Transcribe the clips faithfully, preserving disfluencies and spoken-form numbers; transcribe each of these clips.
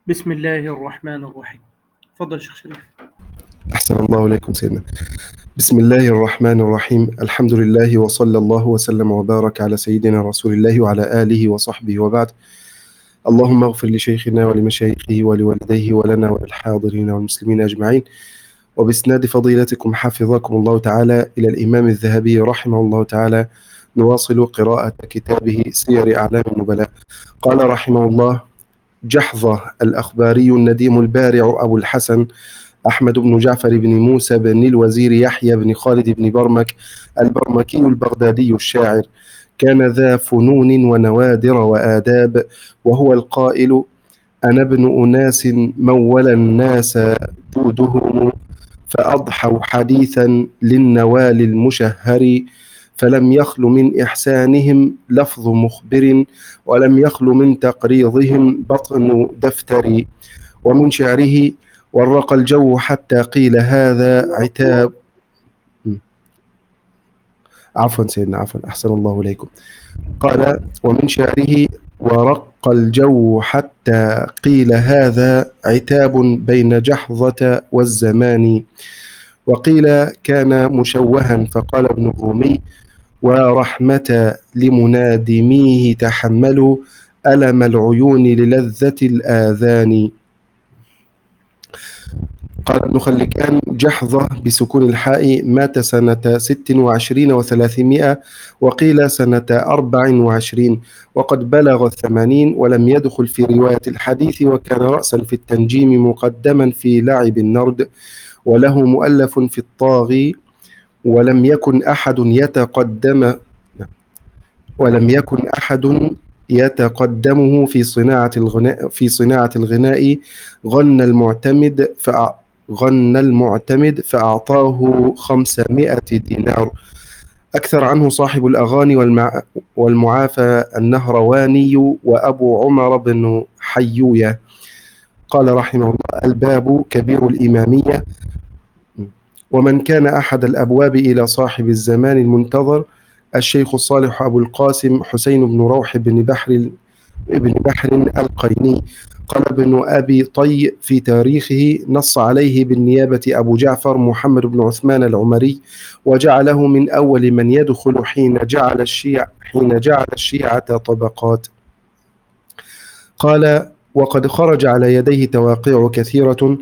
بسم الله الرحمن الرحيم. تفضل شيخ شريف. أحسن الله إليكم سيدنا. بسم الله الرحمن الرحيم. الحمد لله وصلى الله وسلم وبارك على سيدنا رسول الله وعلى آله وصحبه وبعد. اللهم اغفر لشيخنا ولمشايخه ولوالديه ولنا وللحاضرين والمسلمين أجمعين. وبإسناد فضيلتكم حفظكم الله تعالى إلى الإمام الذهبي رحمه الله تعالى نواصل قراءة كتابه سير أعلام النبلاء. قال رحمه الله: جحظة الأخباري النديم البارع أبو الحسن أحمد بن جعفر بن موسى بن الوزير يحيى بن خالد بن برمك البرمكي البغدادي الشاعر، كان ذا فنون ونوادر وآداب، وهو القائل: أنا ابن أناس مول الناس جودهم، فأضحوا حديثا للنوال المشهر، فلم يخل من إحسانهم لفظ مخبر، ولم يخل من تقريضهم بطن دفتر. ومن شعره: ورق الجو حتى قيل هذا عتاب. عفوا سيدنا، عفوا، أحسن الله إليكم. قال: ومن شعره: ورق الجو حتى قيل هذا عتاب بين جحظة والزمان، وقيل كان مشوها، فقال ابن الرومي: ورحمة لمنادميه تحملوا ألم العيون للذة الآذان. قال ابن خلكان: جحظة بسكون الحاء مات سنة ست وعشرين وثلاثمائة، وقيل سنة أربع وعشرين، وقد بلغ الثمانين، ولم يدخل في رواية الحديث، وكان رأسا في التنجيم مقدما في لعب النرد، وله مؤلف في الطاغي، ولم يكن أحد يتقدم ولم يكن أحد يتقدمه في صناعة الغناء في صناعة الغناء غنى المعتمد فأ غنى المعتمد فأعطاه خمسمائة دينار. أكثر عنه صاحب الأغاني والمع... والمعافى النهرواني وأبو عمر بن حيوية. قال رحمه الله: الباب كبير الإمامية. ومن كان أحد الأبواب إلى صاحب الزمان المنتظر الشيخ الصالح أبو القاسم حسين بن روح بن بحر ابن بحر القيني. قال ابن أبي طي في تاريخه: نص عليه بالنيابة أبو جعفر محمد بن عثمان العمري، وجعله من أول من يدخل حين جعل الشيع حين جعل الشيعة طبقات. قال: وقد خرج على يديه تواقيع كثيرة،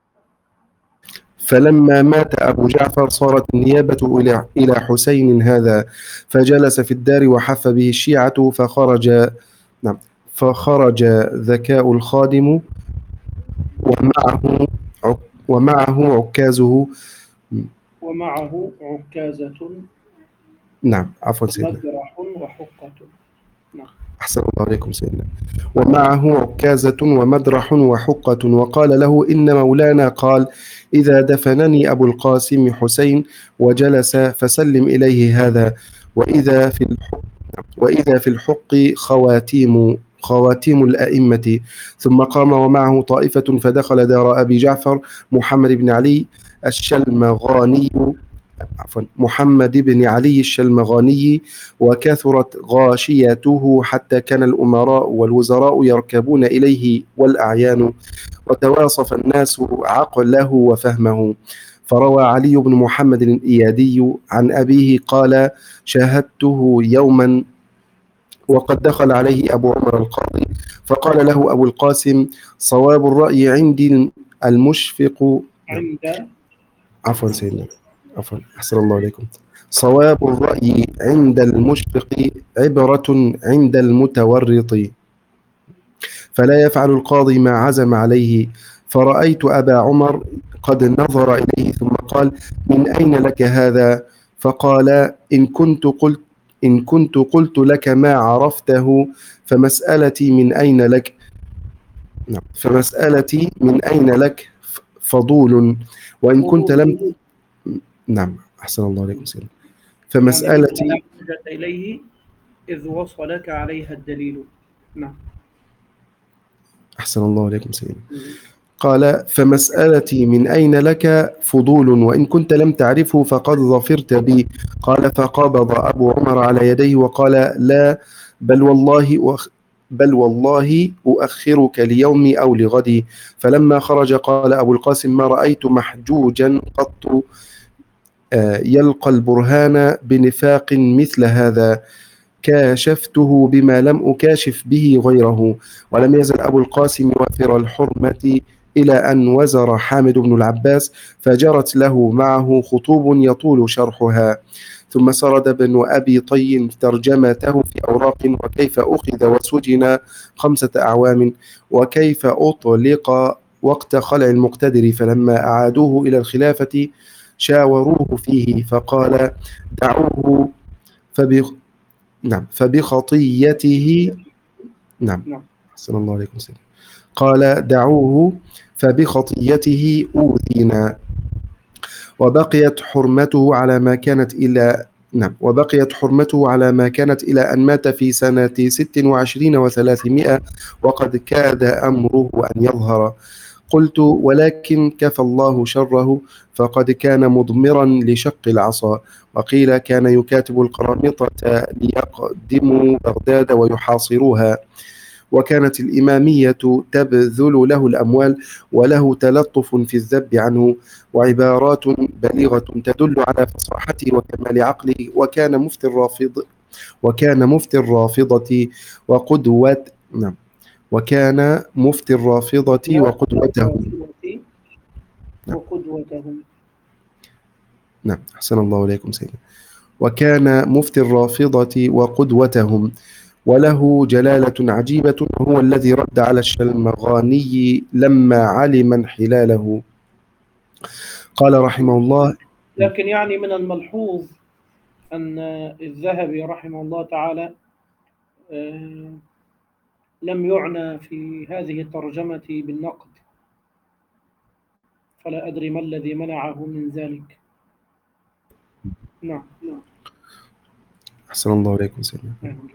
فلما مات أبو جعفر صارت النيابة إلى إلى حسين هذا، فجلس في الدار وحف به الشيعة، فخرج نعم فخرج ذكاء الخادم ومعه ومعه عكازه ومعه عكازة. نعم عفوا سيدنا. مدرح وحقة. نعم. أحسن الله عليكم سيدنا. ومعه عكازة ومدرح وحقة، وقال له: إن مولانا قال: إذا دفنني أبو القاسم حسين وجلس فسلم إليه هذا، وإذا في الحق وإذا في الحق خواتيم خواتيم الأئمة. ثم قام ومعه طائفة فدخل دار أبي جعفر محمد بن علي الشلمغاني عفوا محمد بن علي الشلمغاني، وكثرت غاشيته حتى كان الأمراء والوزراء يركبون إليه والأعيان، وتواصف الناس عقله وفهمه. فروى علي بن محمد الإيادي عن أبيه قال: شاهدته يوما وقد دخل عليه أبو عمر القاضي، فقال له أبو القاسم: صواب الرأي عندي المشفق عند عفوا سيدنا عفوا أحسن الله عليكم. صواب الرأي عند المشفق عبرة عند المتورط، فلا يفعل القاضي ما عزم عليه. فرأيت أبا عمر قد نظر إليه ثم قال: من أين لك هذا؟ فقال: إن كنت قلت إن كنت قلت لك ما عرفته فمسألتي من أين لك نعم فمسألتي من أين لك فضول، وإن كنت لم نعم أحسن الله عليكم سيدنا. فمسألتي يعني حجة إليه إذ وصلك عليها الدليل. نعم. أحسن الله عليكم سيدنا. قال: فمسألتي من أين لك فضول، وإن كنت لم تعرفه فقد ظفرت بي. قال: فقبض أبو عمر على يديه وقال: لا، بل والله وخ بل والله أؤخرك ليومي أو لغدي. فلما خرج قال أبو القاسم: ما رأيت محجوجا قط يلقى البرهان بنفاق مثل هذا، كاشفته بما لم أكاشف به غيره. ولم يزل أبو القاسم وافر الحرمة إلى أن وزر حامد بن العباس، فجرت له معه خطوب يطول شرحها. ثم سرد ابن أبي طي ترجمته في أوراق، وكيف أخذ وسجن خمسة أعوام، وكيف أطلق وقت خلع المقتدر، فلما أعادوه إلى الخلافة شاوروه فيه فقال: دعوه فبخ... نعم فبخطيته نعم أحسن الله عليكم سيدي. قال: دعوه فبخطيته أوذينا، وبقيت حرمته على ما كانت إلى نعم وبقيت حرمته على ما كانت إلى أن مات في سنة ست وعشرين وثلاثمائة، وقد كاد أمره أن يظهر. قلت: ولكن كفى الله شره، فقد كان مضمرا لشق العصا. وقيل كان يكاتب القرامطة ليقدموا بغداد ويحاصروها، وكانت الإمامية تبذل له الأموال، وله تلطف في الذب عنه، وعبارات بليغة تدل على فصاحته وكمال عقله. وكان مفتي الرافض وكان مفتي الرافضة وقدوة نعم وكان مفتي الرافضة وقدوته وقدوتهم نعم أحسن الله إليكم سيدي. وكان مفتي الرافضة وقدوتهم، وله جلالة عجيبة، وهو الذي رد على الشلمغاني لما علم انحلاله. قال رحمه الله: لكن يعني من الملحوظ أن الذهبي رحمه الله تعالى لم يعنى في هذه الترجمة بالنقد، فلا أدري ما الذي منعه من ذلك. نعم أحسن الله إليكم سيدنا.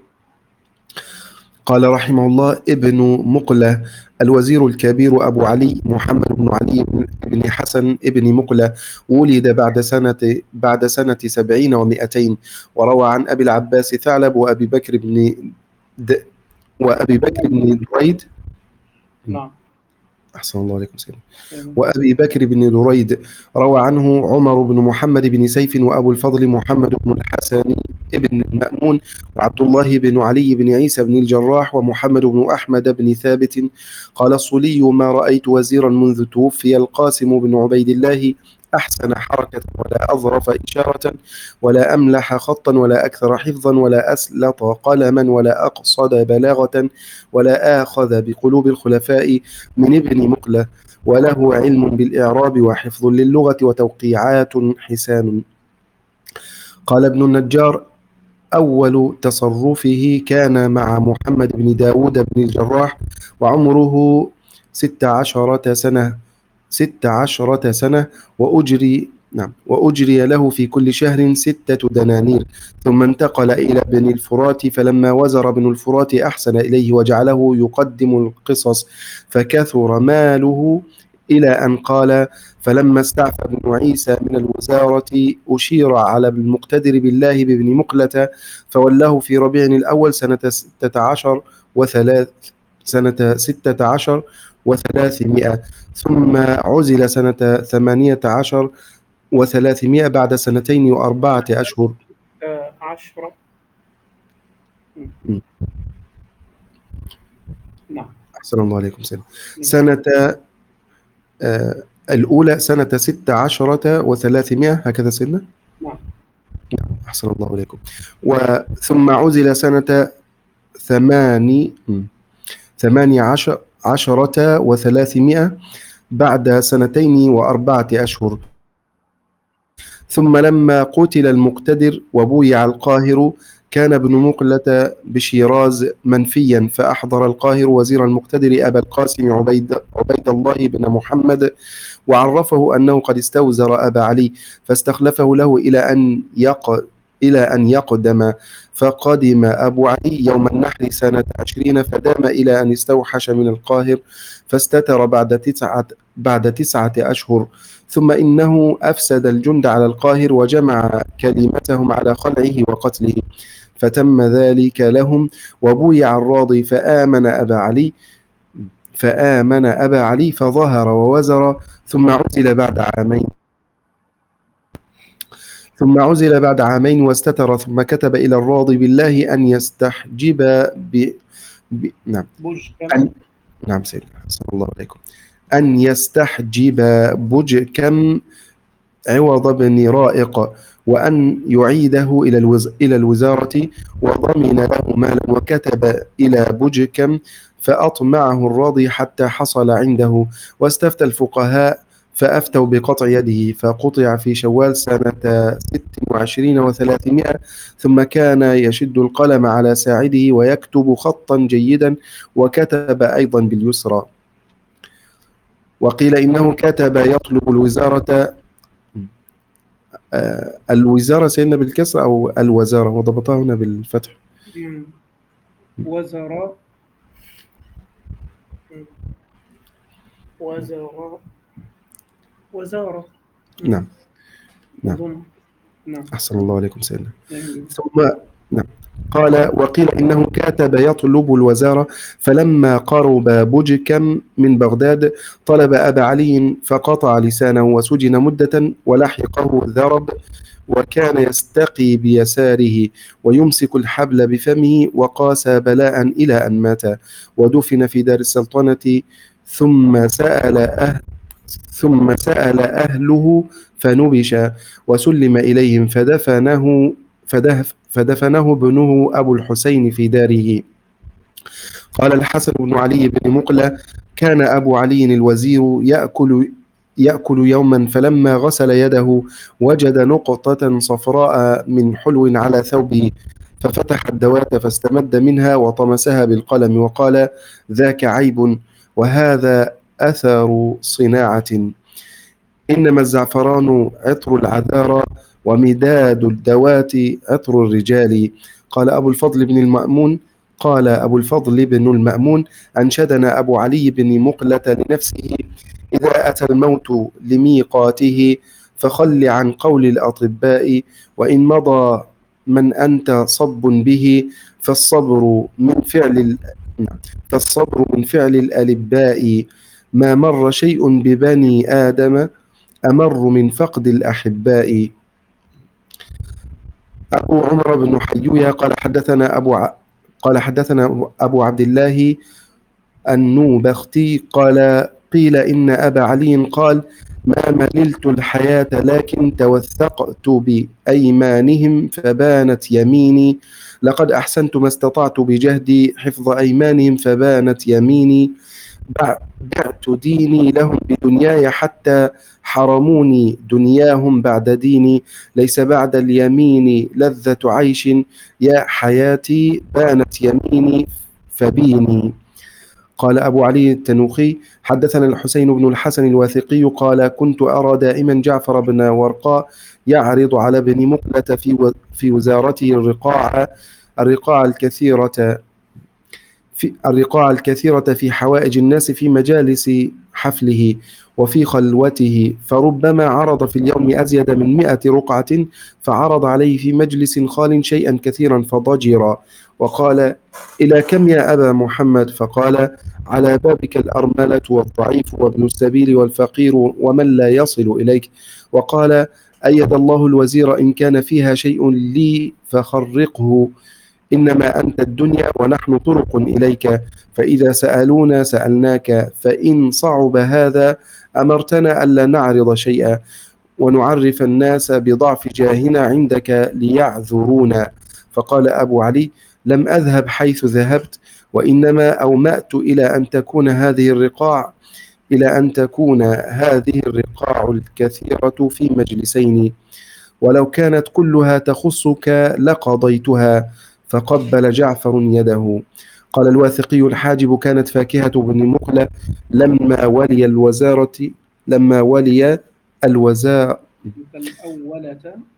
قال رحمه الله: ابن مقلة الوزير الكبير أبو علي محمد بن علي بن حسن ابن مقلة، ولد بعد سنة بعد سنة سبعين ومئتين، وروى عن أبي العباس ثعلب وأبي بكر بن د وأبي بكر بن دريد نعم أحسن الله عليكم سيدنا. وأبي بكر بن دريد روى عنه عمر بن محمد بن سيف، وأبو الفضل محمد بن الحسن ابن المأمون، وعبد الله بن علي بن عيسى بن الجراح، ومحمد بن أحمد بن ثابت. قال الصلي: ما رأيت وزيرا منذ توفي القاسم بن عبيد الله أحسن حركة، ولا أظرف إشارة، ولا أملح خطا، ولا أكثر حفظا، ولا أسلط قلما، ولا أقصد بلاغة، ولا آخذ بقلوب الخلفاء من ابن مقلة، وله علم بالإعراب وحفظ للغة وتوقيعات حسان. قال ابن النجار: أول تصرفه كان مع محمد بن داود بن الجراح، وعمره ست عشرة سنة ست عشرة سنة وأجري نعم وأجري له في كل شهر ستة دنانير. ثم انتقل إلى بن الفرات، فلما وزر بن الفرات أحسن إليه وجعله يقدم القصص، فكثر ماله إلى أن قال: فلما استعفى بن عيسى من الوزارة أشير على المقتدر بالله بابن مقلة، فولاه في ربيع الأول سنة ستة عشر وثلاث سنة ستة عشر وثلاثمائة، ثم عزل سنة ثمانية عشر وثلاثمائة بعد سنتين وأربعة أشهر. عشرة نعم أحسن الله عليكم سنة سنة آه الأولى سنة ستة عشرة وثلاثمائة هكذا سنة. نعم أحسن الله عليكم. وثم عزل سنة ثماني ثمانية عشر عشرة وثلاثمائة بعد سنتين وأربعة أشهر. ثم لما قتل المقتدر وبويع القاهر، كان ابن مقلة بشيراز منفيا، فأحضر القاهر وزير المقتدر أبا القاسم عبيد, عبيد الله بن محمد، وعرفه أنه قد استوزر أبا علي، فاستخلفه له إلى أن يق إلى أن يقدم. فقدم أبو علي يوم النحر سنة عشرين، فدام إلى أن استوحش من القاهر، فاستتر بعد تسعة بعد تسعة أشهر. ثم إنه أفسد الجند على القاهر، وجمع كلمتهم على خلعه وقتله، فتم ذلك لهم وبويع الراضي فآمن أبا علي فآمن أبا علي فظهر ووزر ثم عزل بعد عامين ثم عزل بعد عامين واستتر ثم كتب إلى الراضي بالله أن يستحجب ب... ب... نعم بوجكم أن... نعم سيدنا صلى الله عليكم أن يستحجب بجكم عوض بن رائق وأن يعيده إلى الوز... إلى الوزارة وضمن له مالا وكتب إلى بجكم فأطمعه الراضي حتى حصل عنده واستفتى الفقهاء فأفتوا بقطع يده فقطع في شوال سنة ست وعشرين وثلاثمائة ثم كان يشد القلم على ساعده ويكتب خطا جيدا وكتب أيضا باليسرى. وقيل إنه كتب يطلب الوزارة آه الوزارة سيدنا بالكسر أو الوزارة وضبطها هنا بالفتح وزراء وزارة وزارة نعم نعم نعم أحسن الله عليكم سيدنا. ثم نعم قال وقيل إنه كاتب يطلب الوزارة فلما قرب بجكم من بغداد طلب أبا علي فقطع لسانه وسجن مدة ولحقه ذرب وكان يستقي بيساره ويمسك الحبل بفمه وقاس بلاء إلى أن مات ودفن في دار السلطنة ثم سأل أهل ثم سأل أهله فنبش وسلم إليهم فدفنه فدف فدفنه ابنه أبو الحسين في داره. قال الحسن بن علي بن مقلة كان أبو علي الوزير يأكل يأكل يوما فلما غسل يده وجد نقطة صفراء من حلو على ثوبه ففتح الدوات فاستمد منها وطمسها بالقلم وقال ذاك عيب وهذا أثر صناعة إنما الزعفران عطر العذارى ومداد الدوات عطر الرجال. قال أبو الفضل بن المأمون قال أبو الفضل بن المأمون أنشدنا أبو علي بن مقلة لنفسه إذا أتى الموت لميقاته فخل عن قول الأطباء وإن مضى من أنت صب به فالصبر من فعل فالصبر من فعل الألباء ما مر شيء ببني آدم أمر من فقد الأحباء. أبو عمر بن حيوية قال حدثنا أبو ع... قال حدثنا أبو عبد الله النوبختي قال قيل إن أبا علي قال ما مللت الحياة لكن توثقت بأيمانهم فبانت يميني لقد أحسنت ما استطعت بجهدي حفظ أيمانهم فبانت يميني بعت ديني لهم بدنياي حتى حرموني دنياهم بعد ديني ليس بعد اليمين لذة عيش يا حياتي بانت يميني فبيني. قال أبو علي التنوخي حدثنا الحسين بن الحسن الواثقي قال كنت أرى دائما جعفر بن ورقاء يعرض على ابن مقلة في في وزارته الرقاع الرقاع الكثيرة في الرقاع الكثيرة في حوائج الناس في مجالس حفله وفي خلوته فربما عرض في اليوم أزيد من مئة رقعة فعرض عليه في مجلس خال شيئا كثيرا فضجر وقال إلى كم يا أبا محمد فقال على بابك الأرملة والضعيف وابن السبيل والفقير ومن لا يصل إليك وقال أيد الله الوزير إن كان فيها شيء لي فخرقه إنما أنت الدنيا ونحن طرق إليك فإذا سألونا سألناك فإن صعب هذا أمرتنا ألا نعرض شيئا ونعرف الناس بضعف جاهنا عندك ليعذرونا. فقال أبو علي لم أذهب حيث ذهبت وإنما أومأت إلى أن تكون هذه الرقاع إلى أن تكون هذه الرقاع الكثيرة في مجلسين ولو كانت كلها تخصك لقضيتها فقبل جعفر يده. قال الواثقي الحاجب كانت فاكهة بن مقلة لما ولي الوزارة لما ولي الوزارة الأولة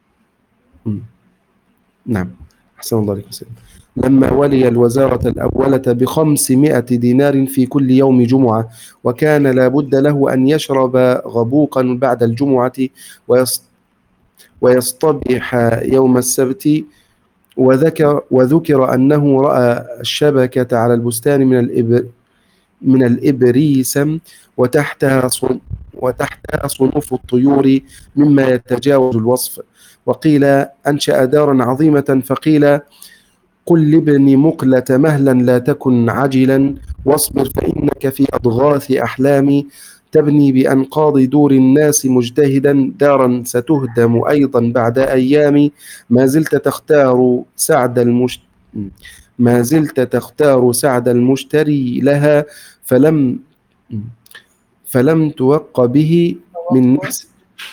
نعم أحسن الله عليكم سيدنا لما ولي الوزارة الأولة بخمسمائة دينار في كل يوم جمعة وكان لا بد له أن يشرب غبوقا بعد الجمعة ويصطبح يوم السبت وذكر وذكر أنه رأى الشبكة على البستان من الإبر من الإبريسم وتحتها صن وتحتها صنوف الطيور مما يتجاوز الوصف. وقيل أنشأ دارا عظيمة، فقيل قل لابن مقلة مهلا لا تكن عجلا، واصبر فإنك في أضغاث أحلامي تبني بأنقاض دور الناس مجتهدا دارا ستهدم أيضا بعد أيام. ما زلت تختار سعد المشت ما زلت تختار سعد المشتري لها، فلم فلم توق به من نحس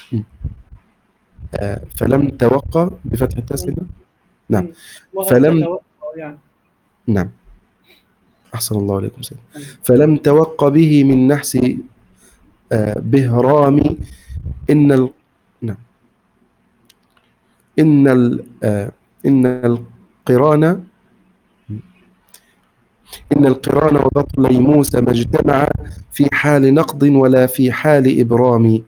آه، فلم توق بفتح التسهيل. نعم. فلم تتوقع يعني. نعم، أحسن الله عليكم سيد. فلم توق به من نحس آه، بهرام. إن ال... نعم. إن ال... آه، إن القران إن القران وبطلي موسى ما اجتمع في حال نقض ولا في حال إبرام.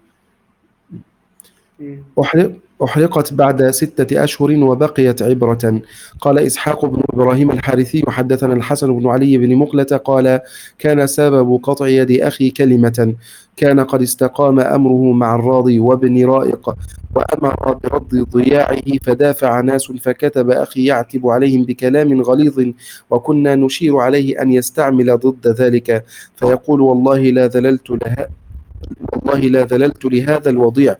أحرق أحرقت بعد ستة أشهر وبقيت عبرة. قال إسحاق بن إبراهيم الحارثي حدثنا الحسن بن علي بن مقلة قال كان سبب قطع يد أخي كلمة كان قد استقام أمره مع الراضي وابن رائق وأمر برد ضياعه، فدافع ناس فكتب أخي يعتب عليهم بكلام غليظ، وكنا نشير عليه أن يستعمل ضد ذلك، فيقول والله لا ذللت لها والله لا ذللت لهذا الوضيع.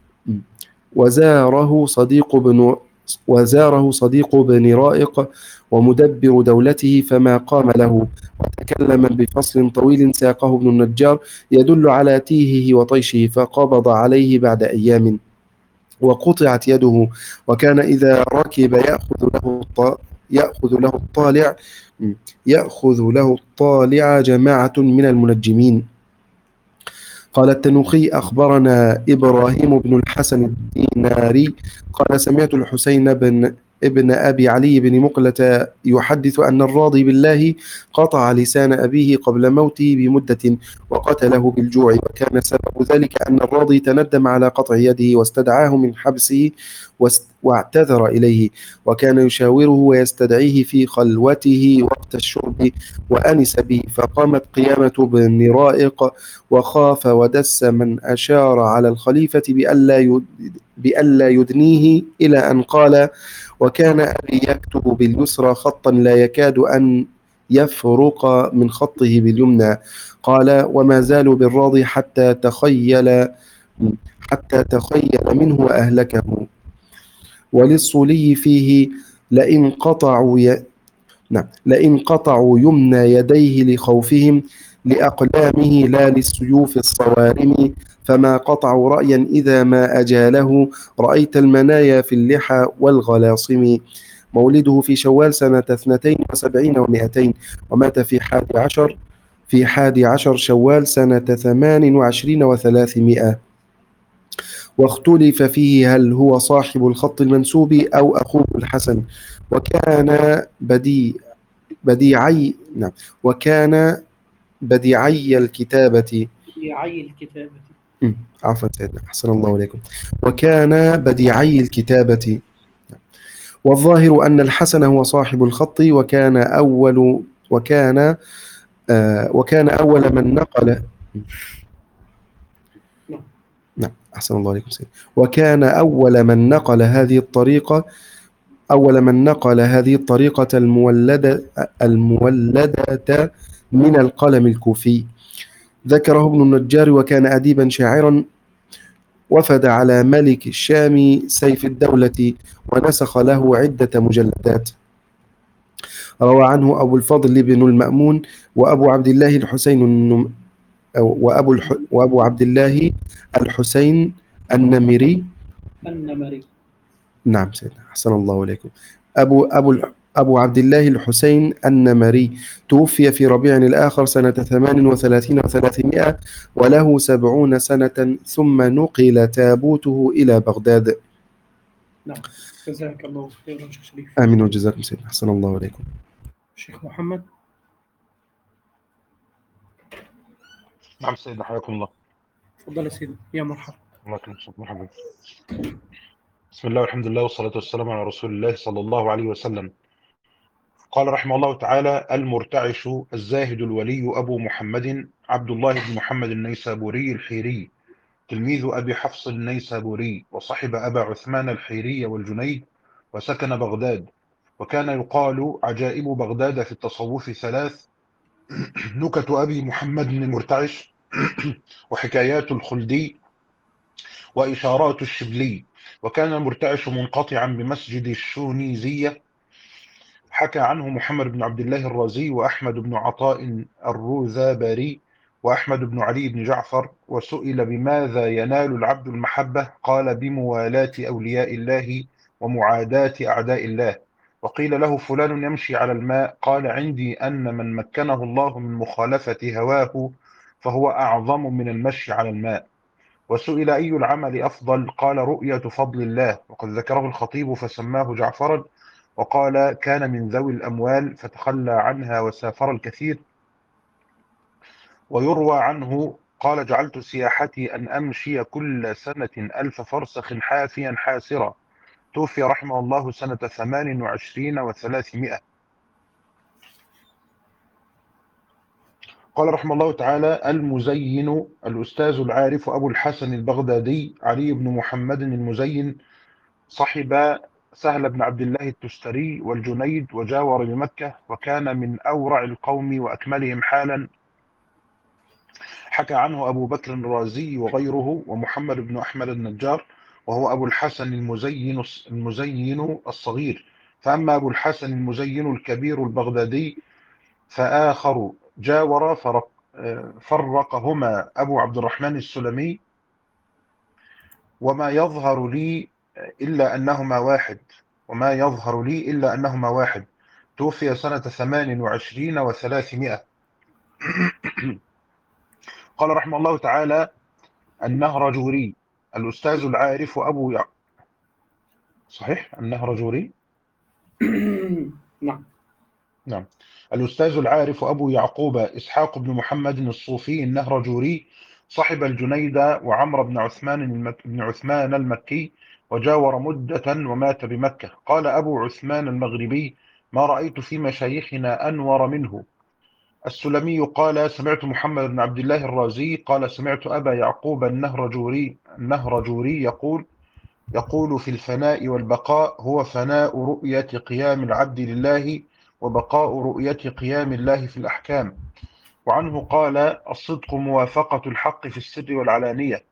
وزاره صديق بن وزاره صديق بن رائق ومدبر دولته فما قام له، وتكلم بفصل طويل ساقه ابن النجار يدل على تيهه وطيشه، فقبض عليه بعد أيام وقطعت يده. وكان إذا ركب يأخذ له الط... يأخذ له الطالع يأخذ له الطالع جماعة من المنجمين. قال التنوخي أخبرنا إبراهيم بن الحسن الديناري قال سمعت الحسين بن ابن أبي علي بن مقلة يحدث أن الراضي بالله قطع لسان أبيه قبل موته بمدة وقتله بالجوع، وكان سبب ذلك أن الراضي تندم على قطع يده واستدعاه من حبسه واعتذر إليه، وكان يشاوره ويستدعيه في خلوته وقت الشرب وأنس به، فقامت قيامة بن رائق وخاف ودس من أشار على الخليفة بألا بألا يدنيه إلى أن قال وكان أبي يكتب باليسرى خطا لا يكاد أن يفرق من خطه باليمنى. قال وما زالوا بالراضي حتى تخيل حتى تخيل منه وأهلكه. وللصولي فيه لئن قطعوا ي... نعم لئن قطعوا يمنى يديه لخوفهم لأقلامه لا للسيوف الصوارم، فما قطعوا رأيا إذا ما أجاله رأيت المنايا في اللحى والغلاصم. مولده في شوال سنة اثنتين وسبعين ومائتين، ومات في حادي عشر في حادي عشر شوال سنة ثمان وعشرين وثلاثمائة. واختلف فيه هل هو صاحب الخط المنسوب أو أخوه الحسن. وكان بديع بديعي نعم وكان بديعي الكتابة بديعي الكتابة عفوا سيدنا أحسن الله عليكم. وكان بديعي الكتابة. والظاهر أن الحسن هو صاحب الخط، وكان أول وكان آه وكان أول من نقل نعم أحسن الله عليكم سيدنا. وكان أول من نقل هذه الطريقة أول من نقل هذه الطريقة المولدة المولدة من القلم الكوفي. ذكره ابن النجار وكان أديبا شاعرا، وفد على ملك الشام سيف الدولة ونسخ له عدة مجلدات. روى عنه أبو الفضل بن المأمون وأبو عبد الله الحسين وأبو, الح... وأبو عبد الله الحسين النمري النمري نعم سيدنا أحسن الله عليكم. أبو أبو أبو عبد الله الحسين النمري توفي في ربيع الآخر سنة ثمان وثلاثين وثلاثمائة وله سبعون سنة، ثم نقل تابوته إلى بغداد. نعم جزاك الله خيرا شيخ شريف. آمين وجزاكم سيدنا أحسن الله عليكم. شيخ محمد. نعم سيدنا حياكم الله. تفضل يا سيدي. يا مرحبا. الله يكرمك مرحبا. بسم الله والحمد لله والصلاة والسلام على رسول الله صلى الله عليه وسلم. قال رحمه الله تعالى: المرتعش الزاهد الولي أبو محمد عبد الله بن محمد النيسابوري الحيري، تلميذ أبي حفص النيسابوري، وصحب أبا عثمان الحيري والجنيد، وسكن بغداد. وكان يقال عجائب بغداد في التصوف ثلاث: نكت أبي محمد المرتعش، وحكايات الخلدي، وإشارات الشبلي. وكان المرتعش منقطعا بمسجد الشونيزية. حكى عنه محمد بن عبد الله الرازي، وأحمد بن عطاء الروذابري، وأحمد بن علي بن جعفر. وسئل بماذا ينال العبد المحبة؟ قال: بموالاة أولياء الله ومعاداة أعداء الله. وقيل له: فلان يمشي على الماء. قال: عندي أن من مكنه الله من مخالفة هواه فهو أعظم من المشي على الماء. وسئل: أي العمل أفضل؟ قال: رؤية فضل الله. وقد ذكره الخطيب فسماه جعفرا، وقال: كان من ذوي الأموال فتخلى عنها وسافر الكثير. ويروى عنه قال: جعلت سياحتي أن أمشي كل سنة ألف فرسخ حافيا حاسرا. توفي رحمه الله سنة ثمان وعشرين وثلاثمائة. قال رحمه الله تعالى: المزين الأستاذ العارف أبو الحسن البغدادي علي بن محمد المزين، صحب سهل بن عبد الله التستري والجنيد، وجاور بمكة، وكان من أورع القوم وأكملهم حالا. حكى عنه أبو بكر الرازي وغيره، ومحمد بن أحمد النجار، وهو أبو الحسن المزين المزين الصغير. فأما أبو الحسن المزين الكبير البغدادي فآخر جاور فرق فرقهما أبو عبد الرحمن السلمي، وما يظهر لي إلا أنهما واحد وما يظهر لي إلا أنهما واحد. توفي سنة ثمان وعشرين وثلاثمائة. قال رحمه الله تعالى: النهرجوري الأستاذ العارف أبو يع... صحيح النهرجوري نعم نعم الأستاذ العارف أبو يعقوب إسحاق بن محمد الصوفي النهرجوري، صحب الجنيد وعمر بن عثمان المك... بن عثمان المكي، وجاور مدة ومات بمكة. قال أبو عثمان المغربي: ما رأيت في مشايخنا أنور منه. السلمي قال: سمعت محمد بن عبد الله الرازي قال: سمعت أبا يعقوب النهرجوري النهرجوري يقول يقول في الفناء والبقاء: هو فناء رؤية قيام العبد لله، وبقاء رؤية قيام الله في الأحكام. وعنه قال: الصدق موافقة الحق في السر والعلانية،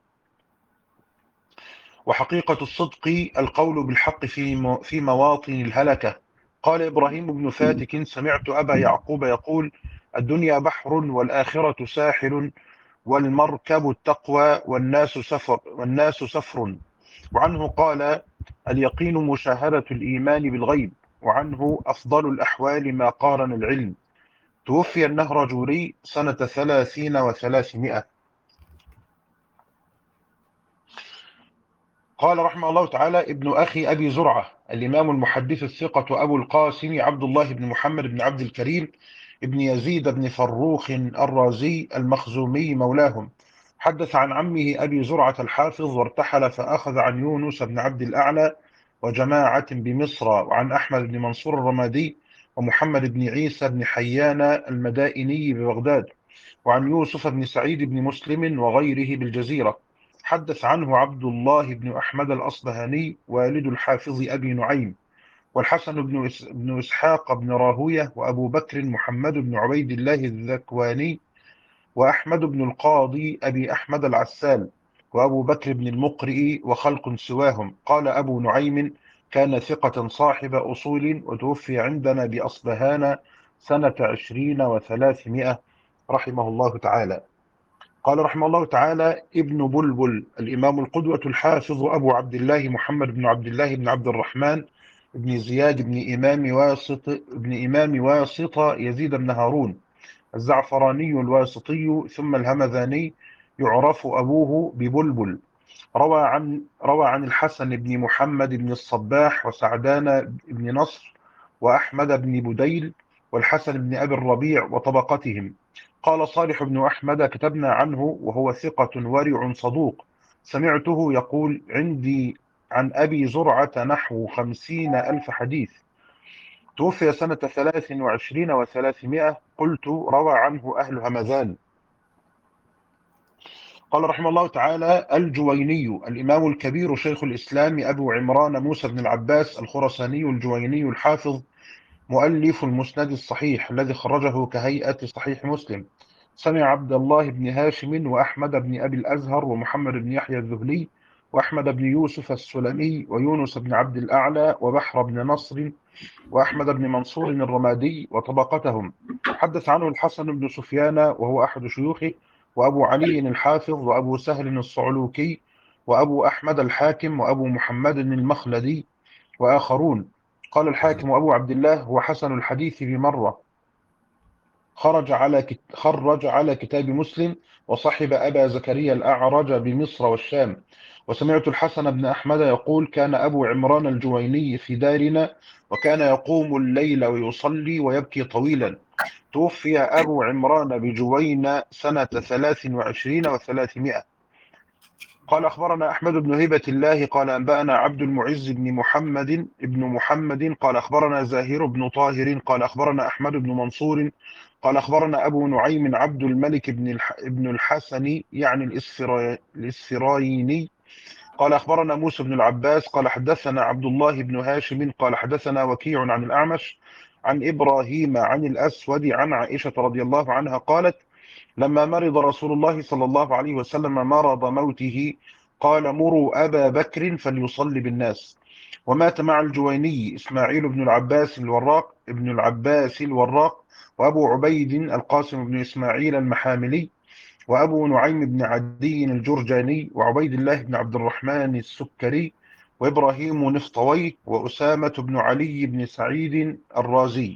وحقيقة الصدق القول بالحق في في مواطن الهلكة. قال إبراهيم بن فاتك: سمعت أبا يعقوب يقول: الدنيا بحر والآخرة ساحل، والمركب التقوى والناس سفر والناس سفر. وعنه قال: اليقين مشاهدة الإيمان بالغيب. وعنه: أفضل الأحوال ما قارن العلم. توفي النهرجوري سنة ثلاثين وثلاثمائة. قال رحمه الله تعالى: ابن أخي أبي زرعة الإمام المحدث الثقة أبو القاسم عبد الله بن محمد بن عبد الكريم ابن يزيد بن فروخ الرازي المخزومي مولاهم، حدث عن عمه أبي زرعة الحافظ، وارتحل فأخذ عن يونس بن عبد الأعلى وجماعة بمصر، وعن أحمد بن منصور الرمادي، ومحمد بن عيسى بن حيان المدائني ببغداد، وعن يوسف بن سعيد بن مسلم وغيره بالجزيرة. حدث عنه عبد الله بن أحمد الأصبهاني والد الحافظ أبي نعيم، والحسن بن إس... بن إسحاق بن راهوية، وأبو بكر محمد بن عبيد الله الذكواني، وأحمد بن القاضي أبي أحمد العسال، وأبو بكر بن المقرئ، وخلق سواهم. قال أبو نعيم: كان ثقة صاحب أصول، وتوفي عندنا بأصبهان سنة عشرين وثلاثمائة، رحمه الله تعالى. قال رحمه الله تعالى: ابن بلبل الإمام القدوة الحافظ أبو عبد الله محمد بن عبد الله بن عبد الرحمن بن زياد بن إمام واسط بن إمام واسط يزيد بن هارون الزعفراني الواسطي ثم الهمذاني، يعرف أبوه ببلبل. روى عن روى عن الحسن بن محمد بن الصباح، وسعدان بن نصر، وأحمد بن بديل، والحسن بن أبي الربيع وطبقتهم. قال صالح بن أحمد: كتبنا عنه وهو ثقة ورع صدوق، سمعته يقول: عندي عن أبي زرعة نحو خمسين ألف حديث. توفي سنة ثلاث وعشرين وثلاثمائة. قلت روى عنه أهل همذان. قال رحمه الله تعالى: الجويني الإمام الكبير شيخ الإسلام أبو عمران موسى بن العباس الخرساني الجويني الحافظ، مؤلف المسند الصحيح الذي خرجه كهيئة صحيح مسلم. سمع عبد الله بن هاشم وأحمد بن أبي الأزهر ومحمد بن يحيى الذهلي وأحمد بن يوسف السلمي ويونس بن عبد الأعلى وبحر بن نصر وأحمد بن منصور الرمادي وطبقتهم. حدث عنه الحسن بن سفيان وهو أحد شيوخه، وأبو علي الحافظ، وأبو سهل الصعلوكي، وأبو أحمد الحاكم، وأبو محمد المخلدي، وآخرون. قال الحاكم وأبو عبد الله هو حسن الحديث بمرة، خرج على كت... خرج على كتاب مسلم، وصحب أبا زكريا الأعرج بمصر والشام. وسمعت الحسن بن أحمد يقول: كان أبو عمران الجويني في دارنا، وكان يقوم الليل ويصلي ويبكي طويلا. توفي أبو عمران بجوين سنة ثلاث وعشرين وثلاثمائة. قال أخبرنا أحمد بن هبة الله قال أنبأنا عبد المعز بن محمد بن محمد قال أخبرنا زاهر بن طاهر قال أخبرنا أحمد بن منصور قال أخبرنا أبو نعيم عبد الملك بن الح... بن الحسن يعني الإسفرا... الإسفرايني قال أخبرنا موسى بن العباس قال حدثنا عبد الله بن هاشم قال حدثنا وكيع عن الأعمش عن إبراهيم عن الأسود عن عائشة رضي الله عنها قالت: لما مرض رسول الله صلى الله عليه وسلم مرض موته قال: مروا أبا بكر فليصلي بالناس. ومات مع الجويني إسماعيل بن العباس الوراق ابن العباس الوراق وأبو عبيد القاسم بن إسماعيل المحاملي وأبو نعيم بن عدي الجرجاني وعبيد الله بن عبد الرحمن السكري وإبراهيم نفطوي وأسامة بن علي بن سعيد الرازي.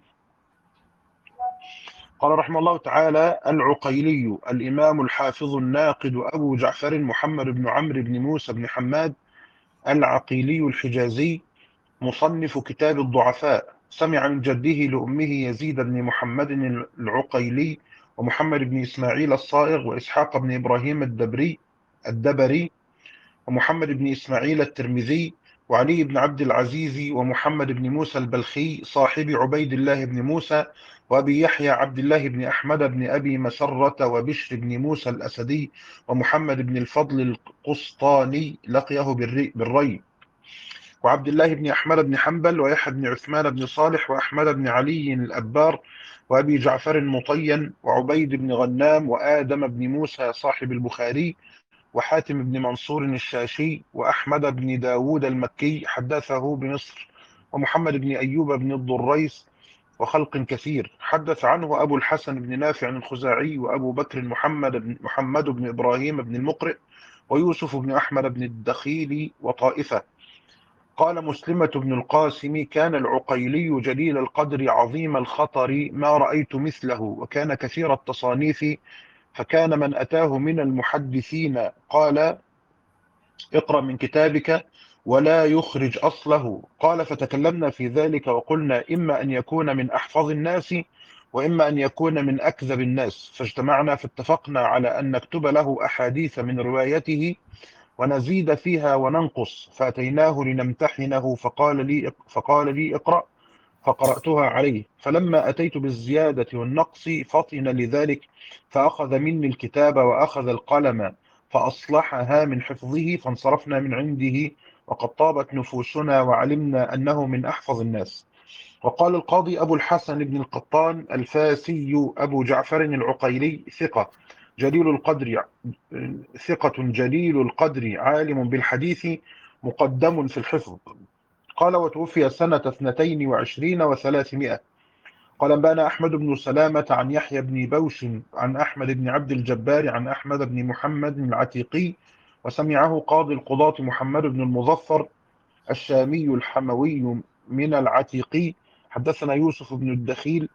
قال رحمه الله تعالى: العقيلي الإمام الحافظ الناقد أبو جعفر محمد بن عمرو بن موسى بن حماد العقيلي الحجازي، مصنف كتاب الضعفاء، سمع من جده لأمه يزيد بن محمد العقيلي ومحمد بن إسماعيل الصائغ وإسحاق بن إبراهيم الدبري الدبري ومحمد بن إسماعيل الترمذي وعلي بن عبد العزيز ومحمد بن موسى البلخي صاحب عبيد الله بن موسى وأبي يحيى عبد الله بن أحمد بن أبي مسرة وبشر بن موسى الأسدي ومحمد بن الفضل القسطاني لقيه بالري وعبد الله بن أحمد بن حنبل ويحيى بن عثمان بن صالح وأحمد بن علي الأبار وأبي جعفر المطين وعبيد بن غنام وآدم بن موسى صاحب البخاري وحاتم بن منصور الشاشي وأحمد بن داود المكي حدثه بمصر ومحمد بن أيوب بن الضريس وخلق كثير. حدث عنه أبو الحسن بن نافع الخزاعي وأبو بكر محمد بن, محمد بن إبراهيم بن المقرئ ويوسف بن أحمد بن الدخيل وطائفة. قال مسلمة بن القاسم: كان العقيلي جليل القدر عظيم الخطر ما رأيت مثله، وكان كثير التصانيف، فكان من أتاه من المحدثين قال: اقرأ من كتابك ولا يخرج أصله. قال: فتكلمنا في ذلك وقلنا إما أن يكون من أحفظ الناس وإما أن يكون من أكذب الناس، فاجتمعنا فاتفقنا على أن نكتب له أحاديث من روايته ونزيد فيها وننقص، فأتيناه لنمتحنه فقال لي فقال لي اقرأ، فقرأتها عليه، فلما أتيت بالزيادة والنقص فطن لذلك، فأخذ مني الكتاب وأخذ القلم فأصلحها من حفظه، فانصرفنا من عنده وقد طابت نفوسنا وعلمنا أنه من أحفظ الناس. وقال القاضي أبو الحسن بن القطان الفاسي أبو جعفر العقيلي: ثقة جليل القدر ثقة جليل القدر عالم بالحديث مقدم في الحفظ. قال: وتوفي سنة اثنتين وعشرين وثلاثمائة. قال: أنبأنا أحمد بن سلامة عن يحيى بن بوش عن أحمد بن عبد الجبار عن أحمد بن محمد العتيقي، وسمعه قاضي القضاة محمد بن المظفر الشامي الحموي من العتيقي. حدثنا يوسف بن الدخيل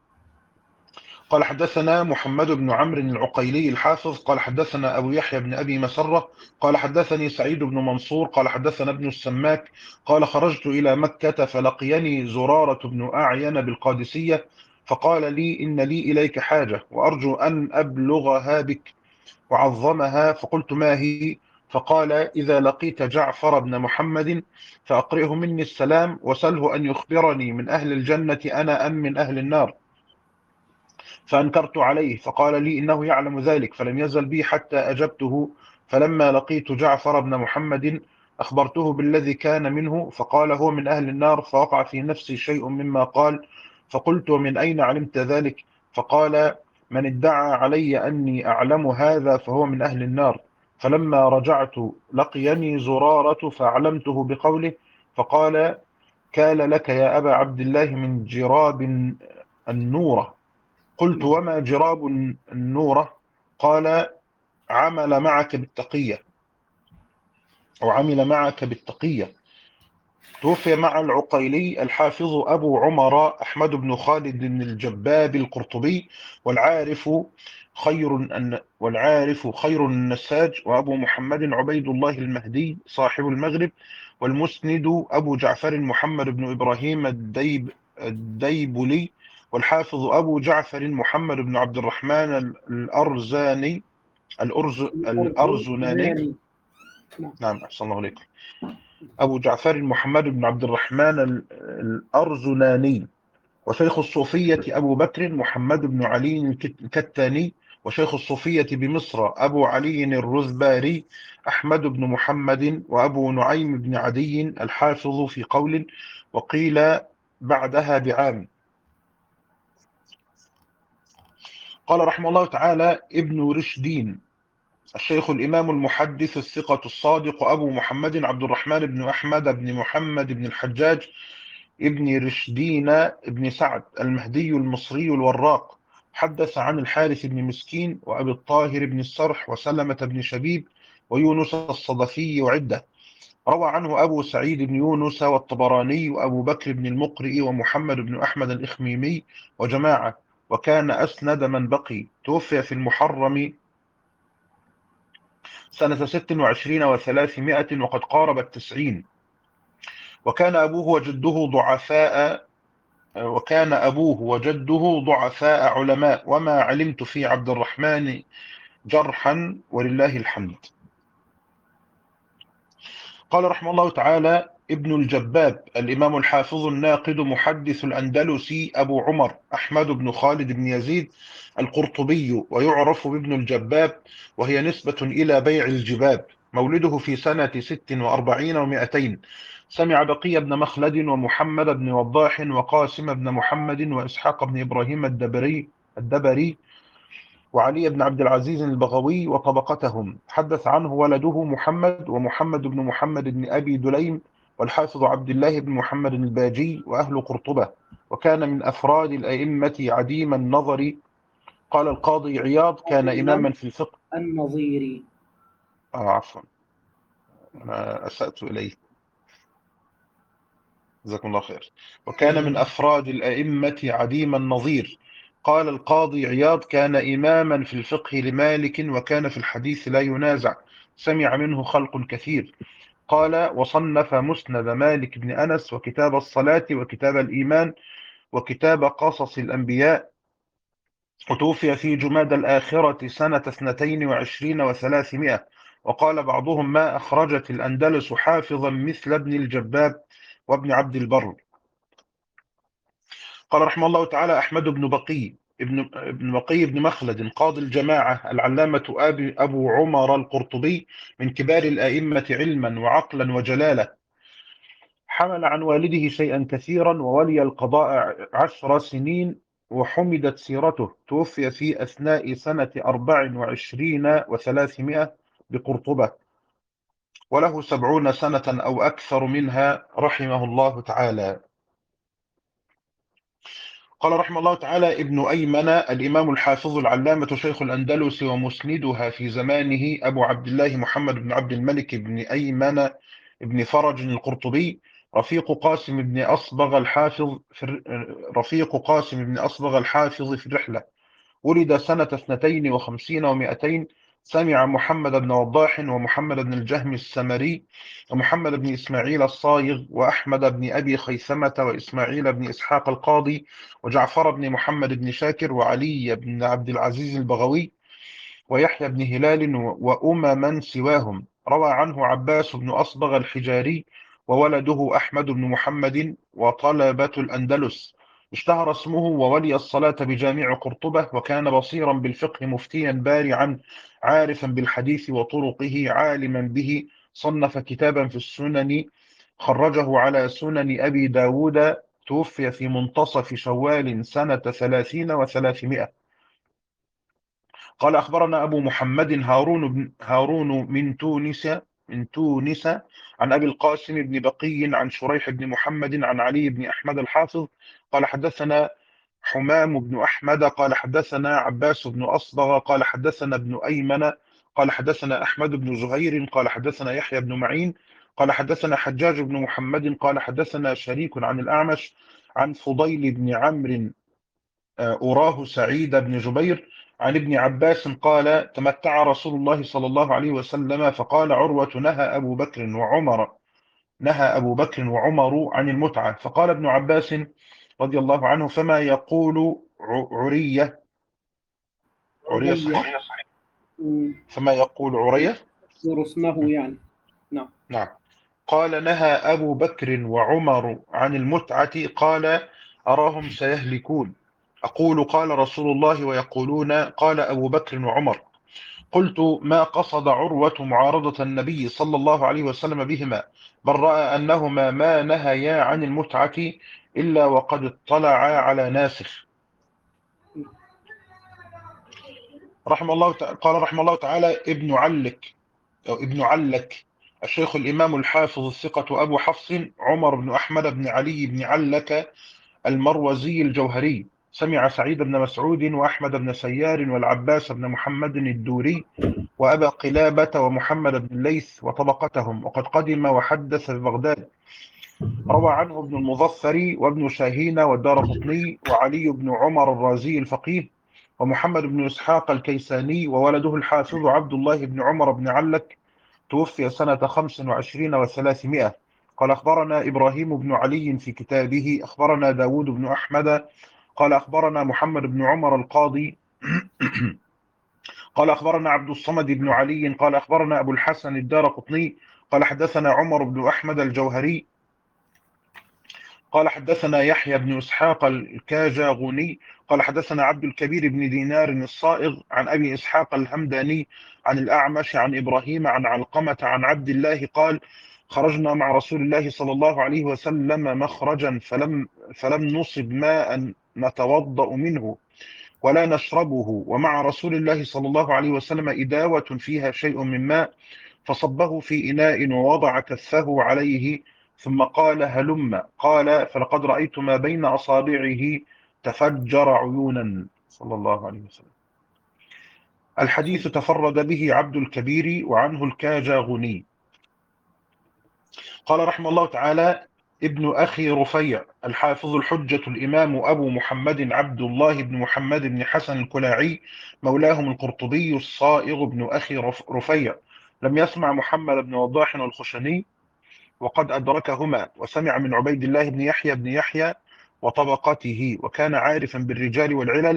قال حدثنا محمد بن عمرو العقيلي الحافظ قال حدثنا أبو يحيى بن أبي مسرة قال حدثني سعيد بن منصور قال حدثنا ابن السماك قال: خرجت إلى مكة فلقيني زرارة بن أعين بالقادسية، فقال لي: إن لي إليك حاجة وأرجو أن أبلغها بك وعظمها، فقلت: ما هي؟ فقال: إذا لقيت جعفر بن محمد فأقرئه مني السلام وسله أن يخبرني من أهل الجنة أنا أم من أهل النار. فأنكرت عليه فقال لي إنه يعلم ذلك، فلم يزل بي حتى أجبته. فلما لقيت جعفر بن محمد أخبرته بالذي كان منه، فقال: هو من أهل النار. فوقع في نفسي شيء مما قال، فقلت: ومن أين علمت ذلك؟ فقال: من ادعى علي أني أعلم هذا فهو من أهل النار. فلما رجعت لقيني زرارة فأعلمته بقوله، فقال: كال لك يا أبا عبد الله من جراب النورة. قلت: وما جراب النورة؟ قال: عمل معك بالتقية، أو عمل معك بالتقية. توفي مع العقيلي الحافظ أبو عمر أحمد بن خالد الجباب القرطبي، والعارف خير الن- والعارف خير النساج، وأبو محمد عبيد الله المهدي صاحب المغرب، والمسند أبو جعفر محمد بن إبراهيم الديب الديبلي، والحافظ أبو جعفر محمد بن عبد الرحمن ال- الأرزاني الأرز الأرزناني. الأرجواني. نعم. نعم، أحسن الله عليكم. أبو جعفر محمد بن عبد الرحمن ال- الأرزناني. وشيخ الصوفية أبو بكر محمد بن علي الكت- الكتاني. وشيخ الصوفية بمصر أبو علي الرزباري أحمد بن محمد. وأبو نعيم بن عدي الحافظ في قول، وقيل بعدها بعام. قال رحمه الله تعالى ابن رشدين الشيخ الإمام المحدث الثقة الصادق أبو محمد عبد الرحمن بن أحمد بن محمد بن الحجاج ابن رشدين ابن سعد المهدي المصري الوراق، حدث عن الحارث بن مسكين وأبي الطاهر بن السرح وسلمة بن شبيب ويونس الصدفي وعدة. روى عنه أبو سعيد بن يونس والطبراني وأبو بكر بن المقرئ ومحمد بن أحمد الإخميمي وجماعة، وكان أسند من بقي. توفي في المحرم سنة ست وعشرين وثلاثمائة وقد قارب التسعين. وكان أبوه وجده ضعفاء وكان أبوه وجده ضعفاء علماء، وما علمت في عبد الرحمن جرحا ولله الحمد. قال رحمه الله تعالى ابن الجباب الإمام الحافظ الناقد محدث الأندلسي أبو عمر أحمد بن خالد بن يزيد القرطبي، ويعرف بابن الجباب، وهي نسبة إلى بيع الجباب. مولده في سنة ست وأربعين ومائتين. سمع بقي بن مخلد ومحمد بن وضاح وقاسم بن محمد وإسحاق بن إبراهيم الدبري الدبري وعلي بن عبد العزيز البغوي وطبقتهم. حدث عنه ولده محمد ومحمد بن محمد بن أبي دليم والحافظ عبد الله بن محمد الباجي وأهل قرطبة، وكان من أفراد الأئمة عديم النظر. قال القاضي عياض: كان إماما في الفقه. النظيري. آه عفوا، أنا أسأت إليه، جزاكم الله خير. وكان من أفراد الأئمة عديم النظير. قال القاضي عياض: كان إماما في الفقه لمالك، وكان في الحديث لا ينازع، سمع منه خلق كثير. قال: وصنف مسند مالك بن أنس وكتاب الصلاة وكتاب الإيمان وكتاب قصص الأنبياء. وتوفي في جماد الآخرة سنة اثنتين وعشرين وثلاثمائة. وقال بعضهم: ما أخرجت الأندلس حافظا مثل ابن الجباب وابن عبد البر. قال رحمه الله تعالى أحمد بن بقي ابن ابن بقي بن مخلد قاضي الجماعة العلامة أبي أبو عمر القرطبي، من كبار الأئمة علما وعقلا وجلالة. حمل عن والده شيئا كثيرا، وولي القضاء عشر سنين، وحمدت سيرته. توفي في أثناء سنة أربع وعشرين وثلاثمائة بقرطبة، وله سبعون سنة أو أكثر منها، رحمه الله تعالى. قال رحمه الله تعالى ابن أيمن الإمام الحافظ العلامة شيخ الأندلس ومسندها في زمانه أبو عبد الله محمد بن عبد الملك بن أيمن بن فرج القرطبي، رفيق قاسم بن أصبغ الحافظ في رفيق قاسم بن أصبغ الحافظ في الرحلة. ولد سنة اثنتين وخمسين ومائتين. سمع محمد بن وضاح ومحمد بن الجهم السمري ومحمد بن إسماعيل الصايغ وأحمد بن أبي خيثمة وإسماعيل بن إسحاق القاضي وجعفر بن محمد بن شاكر وعلي بن عبد العزيز البغوي ويحيى بن هلال وأمما سواهم. روى عنه عباس بن أصبغ الحجاري وولده أحمد بن محمد وطلبة الأندلس. اشتهر اسمه وولي الصلاة بجامع قرطبة، وكان بصيرا بالفقه مفتيا بارعا عارفا بالحديث وطرقه عالما به. صنف كتابا في السنن خرجه على سنن أبي داود. توفي في منتصف شوال سنة ثلاثين وثلاثمائة. قال أخبرنا أبو محمد هارون بن هارون من تونس من تونس عن أبي القاسم بن بقي عن شريح بن محمد عن علي بن أحمد الحافظ قال حدثنا حمام بن أحمد قال حدثنا عباس بن أصبغ قال حدثنا ابن أيمن قال حدثنا أحمد بن زهير قال حدثنا يحيى بن معين قال حدثنا حجاج بن محمد قال حدثنا شريك عن الأعمش عن فضيل بن عمرو أراه سعيد بن جبير عن ابن عباس قال تمتع رسول الله صلى الله عليه وسلم فقال عروة نهى أبو بكر وعمر نهى أبو بكر وعمر عن المتعة. فقال ابن عباس رضي الله عنه فما يقول عرية عرية عرية. صحيح مم. فما يقول عرية يذكر اسمه يعني. نعم. نعم. قال نهى أبو بكر وعمر عن المتعة قال أراهم سيهلكون. أقول قال رسول الله ويقولون قال أبو بكر وعمر. قلت ما قصد عروة معارضة النبي صلى الله عليه وسلم بهما، بل رأى أنهما ما نهيا عن المتعة إلا وقد اطلعا على ناسخ. رحمه الله تعالى قال رحمه الله تعالى ابن علك أو ابن علك الشيخ الإمام الحافظ الثقة أبو حفص عمر بن أحمد بن علي بن علك المروزي الجوهري سمع سعيد بن مسعود وأحمد بن سيار والعباس بن محمد الدوري وأبا قلابة ومحمد بن الليث وطبقتهم، وقد قدم وحدث ببغداد. روى عنه ابن المظفر وابن شاهين والدارقطني وعلي بن عمر الرازي الفقيه ومحمد بن إسحاق الكيساني وولده الحافظ عبد الله بن عمر بن علك توفي سنة خمس وعشرين وثلاثمائة. قال أخبرنا إبراهيم بن علي في كتابه أخبرنا داود بن أحمد قال أخبرنا محمد بن عمر القاضي قال أخبرنا عبد الصمد بن علي قال أخبرنا أبو الحسن الدارقطني قال حدثنا عمر بن أحمد الجوهري قال حدثنا يحيى بن إسحاق الكاجاغوني قال حدثنا عبد الكبير بن دينار الصائغ عن أبي إسحاق الهمداني عن الأعمش عن إبراهيم عن علقمة عن عبد الله قال خرجنا مع رسول الله صلى الله عليه وسلم مخرجا فلم, فلم نصب ماء نتوضأ منه ولا نشربه، ومع رسول الله صلى الله عليه وسلم إداوة فيها شيء من ماء فصبه في إناء ووضع كفه عليه ثم قال هلم. قال فلقد رأيت ما بين أصابعه تفجر عيونا صلى الله عليه وسلم. الحديث تفرد به عبد الكبير وعنه الكاجاغوني. قال رحمه الله تعالى ابن أخي رفيع الحافظ الحجة الإمام أبو محمد عبد الله بن محمد بن حسن الكلاعي مولاهم القرطبي الصائغ بن أخي رفيع لم يسمع محمد بن وضاح والخشني وقد أدركهما، وسمع من عبيد الله بن يحيى بن يحيى وطبقته، وكان عارفا بالرجال والعلل،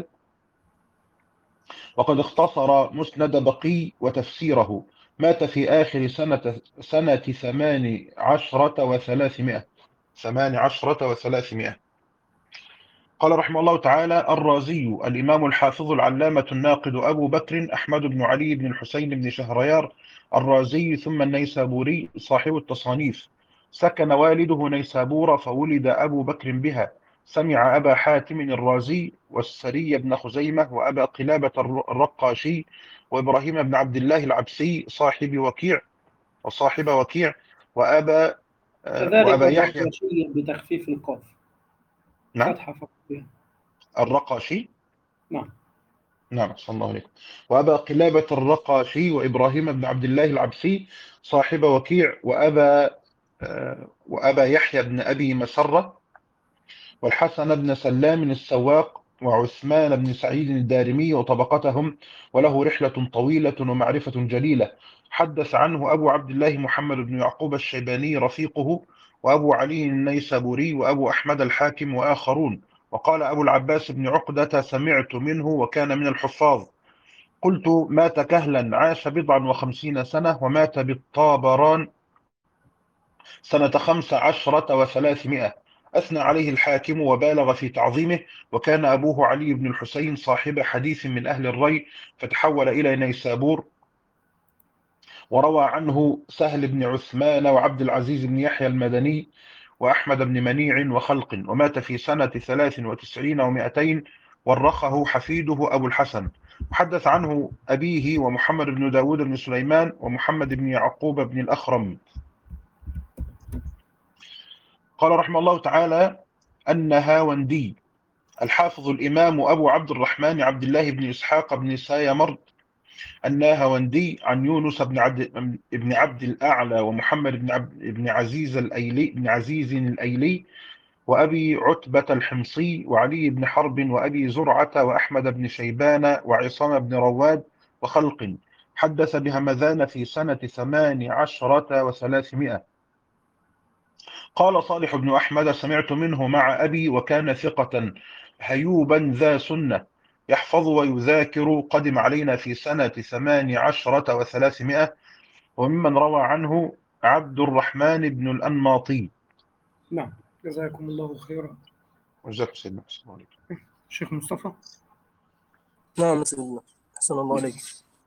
وقد اختصر مسند بقي وتفسيره. مات في آخر سنة سنة ثمان عشرة وثلاثمائة ثمان عشرة وثلاثمائة. قال رحمه الله تعالى الرازي الإمام الحافظ العلامة الناقد أبو بكر أحمد بن علي بن الحسين بن شهريار الرازي ثم النيسابوري صاحب التصانيف. سكن والده نيسابور فولد أبو بكر بها. سمع أبا حاتم الرازي والسري بن خزيمة وأبا قلابة الرقاشي وإبراهيم بن عبد الله العبسي صاحب وكيع وصاحب وكيع وأبا كذلك وأبا يحيى الرقاشية بتخفيف القاف. نعم فتحة فقط بها. الرقاشي نعم. نعم صلى الله عليه. وأبا قلابة الرقاشي وإبراهيم بن عبد الله العبسي صاحب وكيع وأبا وأبا يحيى بن أبي مسرة والحسن بن سلام السواق وعثمان بن سعيد الدارمي وطبقتهم، وله رحلة طويلة ومعرفة جليلة. حدث عنه أبو عبد الله محمد بن يعقوب الشيباني رفيقه وأبو علي النيسابوري وأبو أحمد الحاكم وآخرون. وقال أبو العباس بن عقدة سمعت منه وكان من الحفاظ. قلت مات كهلا عاش بضعا وخمسين سنة ومات بالطابران سنة خمس عشرة وثلاثمائة. أثنى عليه الحاكم وبالغ في تعظيمه، وكان أبوه علي بن الحسين صاحب حديث من أهل الري، فتحول إلى نيسابور. وروى عنه سهل بن عثمان وعبد العزيز بن يحيى المدني وأحمد بن منيع وخلق، ومات في سنة ثلاث وتسعين ومائتين، ورخه حفيده أبو الحسن. وحدث عنه أبيه ومحمد بن داود بن سليمان ومحمد بن يعقوب بن الأخرم. قال رحمه الله تعالى: النهاوندي الحافظ الإمام أبو عبد الرحمن عبد الله بن إسحاق بن سايمرد الناهوندي عن يونس بن عبد بن عبد الأعلى ومحمد بن عبد بن عزيز الأيلي بن عزيز الأيلي وأبي عتبة الحمصي وعلي بن حرب وأبي زرعة وأحمد بن شيبان وعصام بن رواد وخلق. حدث بهمذان في سنة ثمان عشرة وثلاثمائة. قال صالح بن أحمد: سمعت منه مع أبي، وكان ثقة هيوبا ذا سنة يحفظ ويذاكر. قدم علينا في سنة ثمان عشرة وثلاثمائة. وممن روى عنه عبد الرحمن بن الأنماطي. نعم، جزاكم الله خيرا. وجزاكم سيدنا. السلام عليكم. شيخ مصطفى. نعم سيدنا، أحسن الله عليك.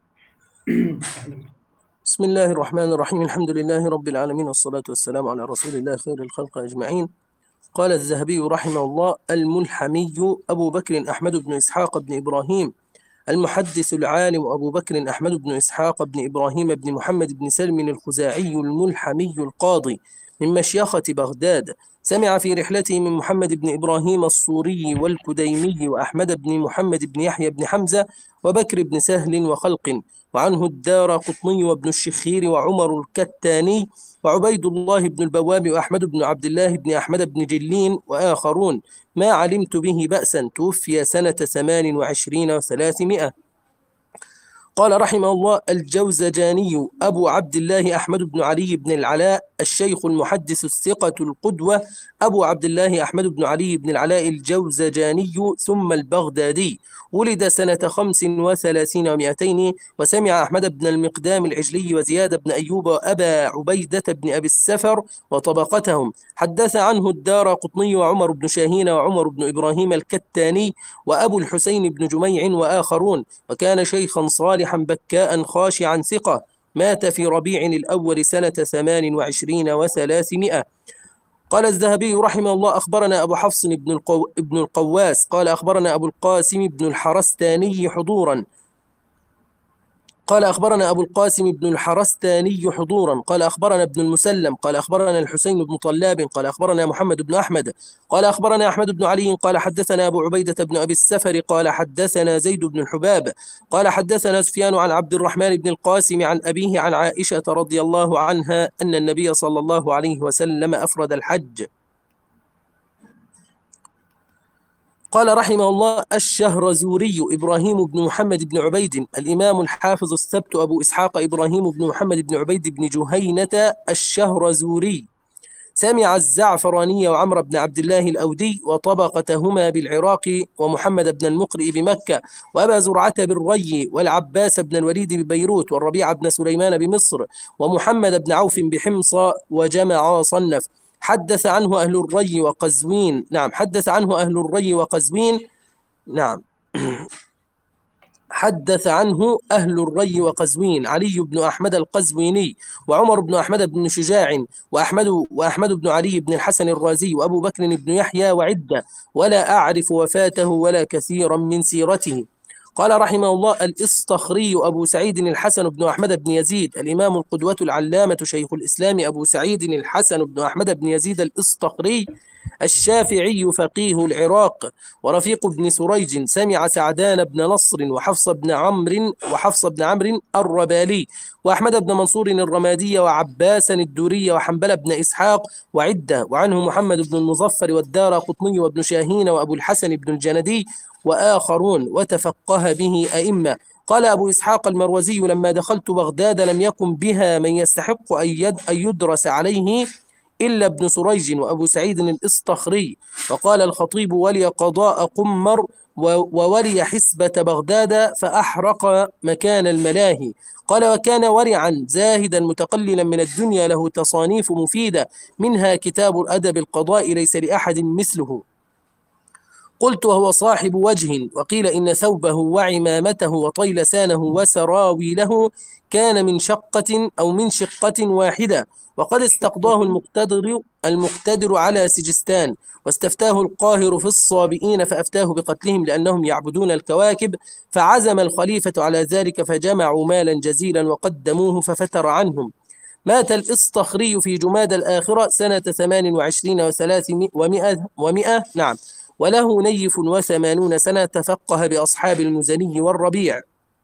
بسم الله الرحمن الرحيم. الحمد لله رب العالمين، والصلاة والسلام على رسول الله خير الخلق أجمعين. قال الذهبي رحمه الله: الملحمي أبو بكر أحمد بن إسحاق بن إبراهيم المحدث العالم أبو بكر أحمد بن إسحاق بن إبراهيم بن محمد بن سلم الخزاعي الملحمي القاضي من مشيخة بغداد. سمع في رحلته من محمد بن إبراهيم الصوري والكديمي وأحمد بن محمد بن يحيى بن حمزة وبكر بن سهل وخلق، وعنه الدار قطني وابن الشخير وعمر الكتاني وعبيد الله بن البواب وأحمد بن عبد الله بن أحمد بن جلين وآخرون، ما علمت به بأسا. توفي سنة ثمان وعشرين وثلاثمائة. قال رحمه الله: الجوزجاني أبو عبد الله أحمد بن علي بن العلاء الشيخ المحدث الثقة القدوة أبو عبد الله أحمد بن علي بن العلاء الجوزجاني ثم البغدادي. ولد سنة خمس وثلاثين ومائتين. وسمع أحمد بن المقدام العجلي وزياد بن أيوب وأبا عبيدة بن أبي السفر وطبقتهم. حدث عنه الدار قطني وعمر بن شاهين وعمر بن إبراهيم الكتاني وأبو الحسين بن جميع وآخرون. وكان شيخا صالحا بكاء خاشعا ثقة. مات في ربيع الأول سنة ثمان وعشرين وثلاثمائة. قال الذهبي رحمه الله: أخبرنا أبو حفص بن, القو... ابن القواس قال أخبرنا أبو القاسم بن الحرستاني حضورا قال أخبرنا أبو القاسم بن الحرستاني حضورا قال أخبرنا ابن المسلم قال أخبرنا الحسين بن طلاب قال أخبرنا محمد بن أحمد قال أخبرنا أحمد بن علي قال حدثنا أبو عبيدة بن أبي السفر قال حدثنا زيد بن الحباب قال حدثنا سفيان عن عبد الرحمن بن القاسم عن أبيه عن عائشة رضي الله عنها أن النبي صلى الله عليه وسلم أفرد الحج. قال رحمه الله: الشهرزوري إبراهيم بن محمد بن عبيد الإمام الحافظ الثبت أبو إسحاق إبراهيم بن محمد بن عبيد بن جهينة الشهرزوري. سمع الزعفراني وعمر بن عبد الله الأودي وطبقتهما بالعراق ومحمد بن المقرئ بمكة وأبا زرعة بالري والعباس بن الوليد ببيروت والربيع بن سليمان بمصر ومحمد بن عوف بحمص وجمع صنف. حدث عنه أهل الري وقزوين نعم حدث عنه أهل الري وقزوين نعم حدث عنه أهل الري وقزوين علي بن أحمد القزويني وعمر بن أحمد بن شجاع وأحمد وأحمد بن علي بن الحسن الرازي وأبو بكر بن يحيى وعدة، ولا أعرف وفاته ولا كثيرا من سيرته. قال رحمه الله: الإصطخري أبو سعيد الحسن بن أحمد بن يزيد الإمام القدوة العلامة شيخ الإسلام أبو سعيد الحسن بن أحمد بن يزيد الإصطخري الشافعي فقيه العراق ورفيق بن سريج. سمع سعدان بن نصر وحفص بن عمرو وحفص بن عمرو الربالي وأحمد بن منصور الرمادي وعباسا الدوري وحنبل بن إسحاق وعدة، وعنه محمد بن المظفر والدار قطني وابن شاهين وأبو الحسن بن الجندي وآخرون، وتفقه به أئمة. قال أبو إسحاق المروزي: لما دخلت بغداد لم يكن بها من يستحق أن يدرس عليه إلا ابن سريج وأبو سعيد الإسطخري. وقال الخطيب: ولي قضاء قمر وولي حسبة بغداد فأحرق مكان الملاهي. قال: وكان ورعا زاهدا متقللا من الدنيا، له تصانيف مفيدة، منها كتاب الأدب القضاء ليس لأحد مثله. قلت: وهو صاحب وجه. وقيل إن ثوبه وعمامته وطيل سانه وسراويله كان من شقة أو من شقة واحدة. وقد استقضاه المقتدر المقتدر على سجستان، واستفتاه القاهر في الصابئين فأفتاه بقتلهم لأنهم يعبدون الكواكب، فعزم الخليفة على ذلك فجمعوا مالا جزيلا وقدموه ففتر عنهم. مات الإسطخري في جماد الآخرة سنة ثمان وعشرين وثلاثمائة ومئة نعم، وله نيف وثمانون سنة، تفقه بأصحاب المزني والربيع.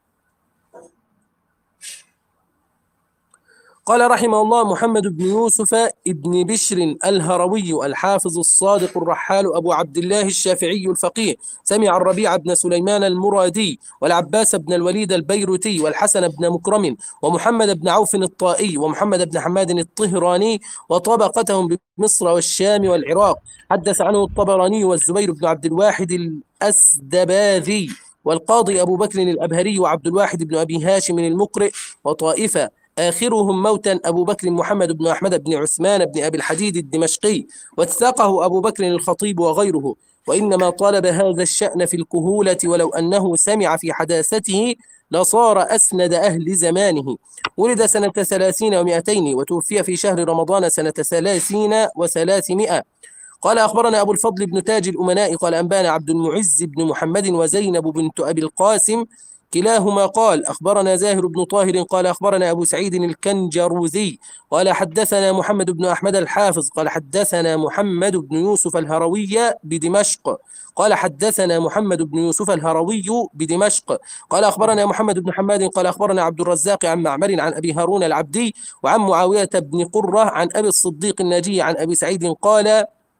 قال رحمه الله: محمد بن يوسف ابن بشر الهروي الحافظ الصادق الرحال أبو عبد الله الشافعي الفقيه، سمع الربيع بن سليمان المرادي والعباس بن الوليد البيروتي والحسن بن مكرم ومحمد بن عوف الطائي ومحمد بن حماد الطهراني وطبقتهم بمصر والشام والعراق. حدث عنه الطبراني والزبير بن عبد الواحد الأسدباذي والقاضي أبو بكر الأبهري وعبد الواحد بن أبي هاشم المقرئ وطائفة، آخرهم موتا أبو بكر محمد بن أحمد بن عثمان بن أبي الحديد الدمشقي، واتثقه أبو بكر الخطيب وغيره، وإنما طالب هذا الشأن في الكهولة، ولو أنه سمع في حداثته لصار أسند أهل زمانه. ولد سنة ثلاثين ومائتين وتوفي في شهر رمضان سنة ثلاثين وثلاثمائة. قال: أخبرنا أبو الفضل بن تاج الأمناء قال: أنبانا عبد المعز بن محمد وزينب بنت أبي القاسم كلاهما قال: أخبرنا زاهر بن طاهر قال: أخبرنا أبو سعيد الكنجروذي قال: حدثنا محمد بن أحمد الحافظ قال: حدثنا محمد بن يوسف الهروي بدمشق قال: حدثنا محمد بن يوسف الهروي بدمشق قال: أخبرنا محمد بن حماد قال: أخبرنا عبد الرزاق عن معمر عن أبي هارون العبدي وعن معاوية بن قرة عن أبي الصديق الناجي عن أبي سعيد قال: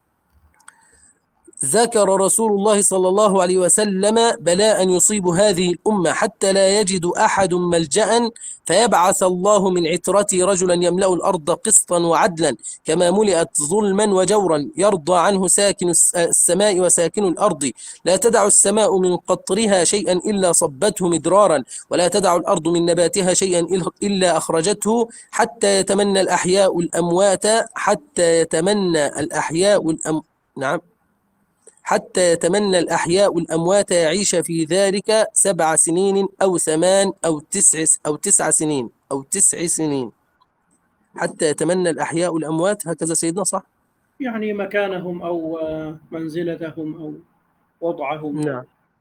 ذكر رسول الله صلى الله عليه وسلم بلاء يصيب هذه الأمة حتى لا يجد أحد ملجأ، فيبعث الله من عترته رجلا يملأ الأرض قسطا وعدلا كما ملئت ظلما وجورا، يرضى عنه ساكن السماء وساكن الأرض، لا تدع السماء من قطرها شيئا إلا صبته مدرارا، ولا تدع الأرض من نباتها شيئا إلا أخرجته، حتى يتمنى الأحياء الأموات حتى يتمنى الأحياء الأم... نعم حتى يتمنى الأحياء الأموات يعيش في ذلك سبع سنين أو ثمان أو تسع أو تسع سنين أو تسع سنين حتى يتمنى الأحياء الأموات. هكذا سيدنا صح؟ يعني مكانهم أو منزلتهم أو وضعهم. نعم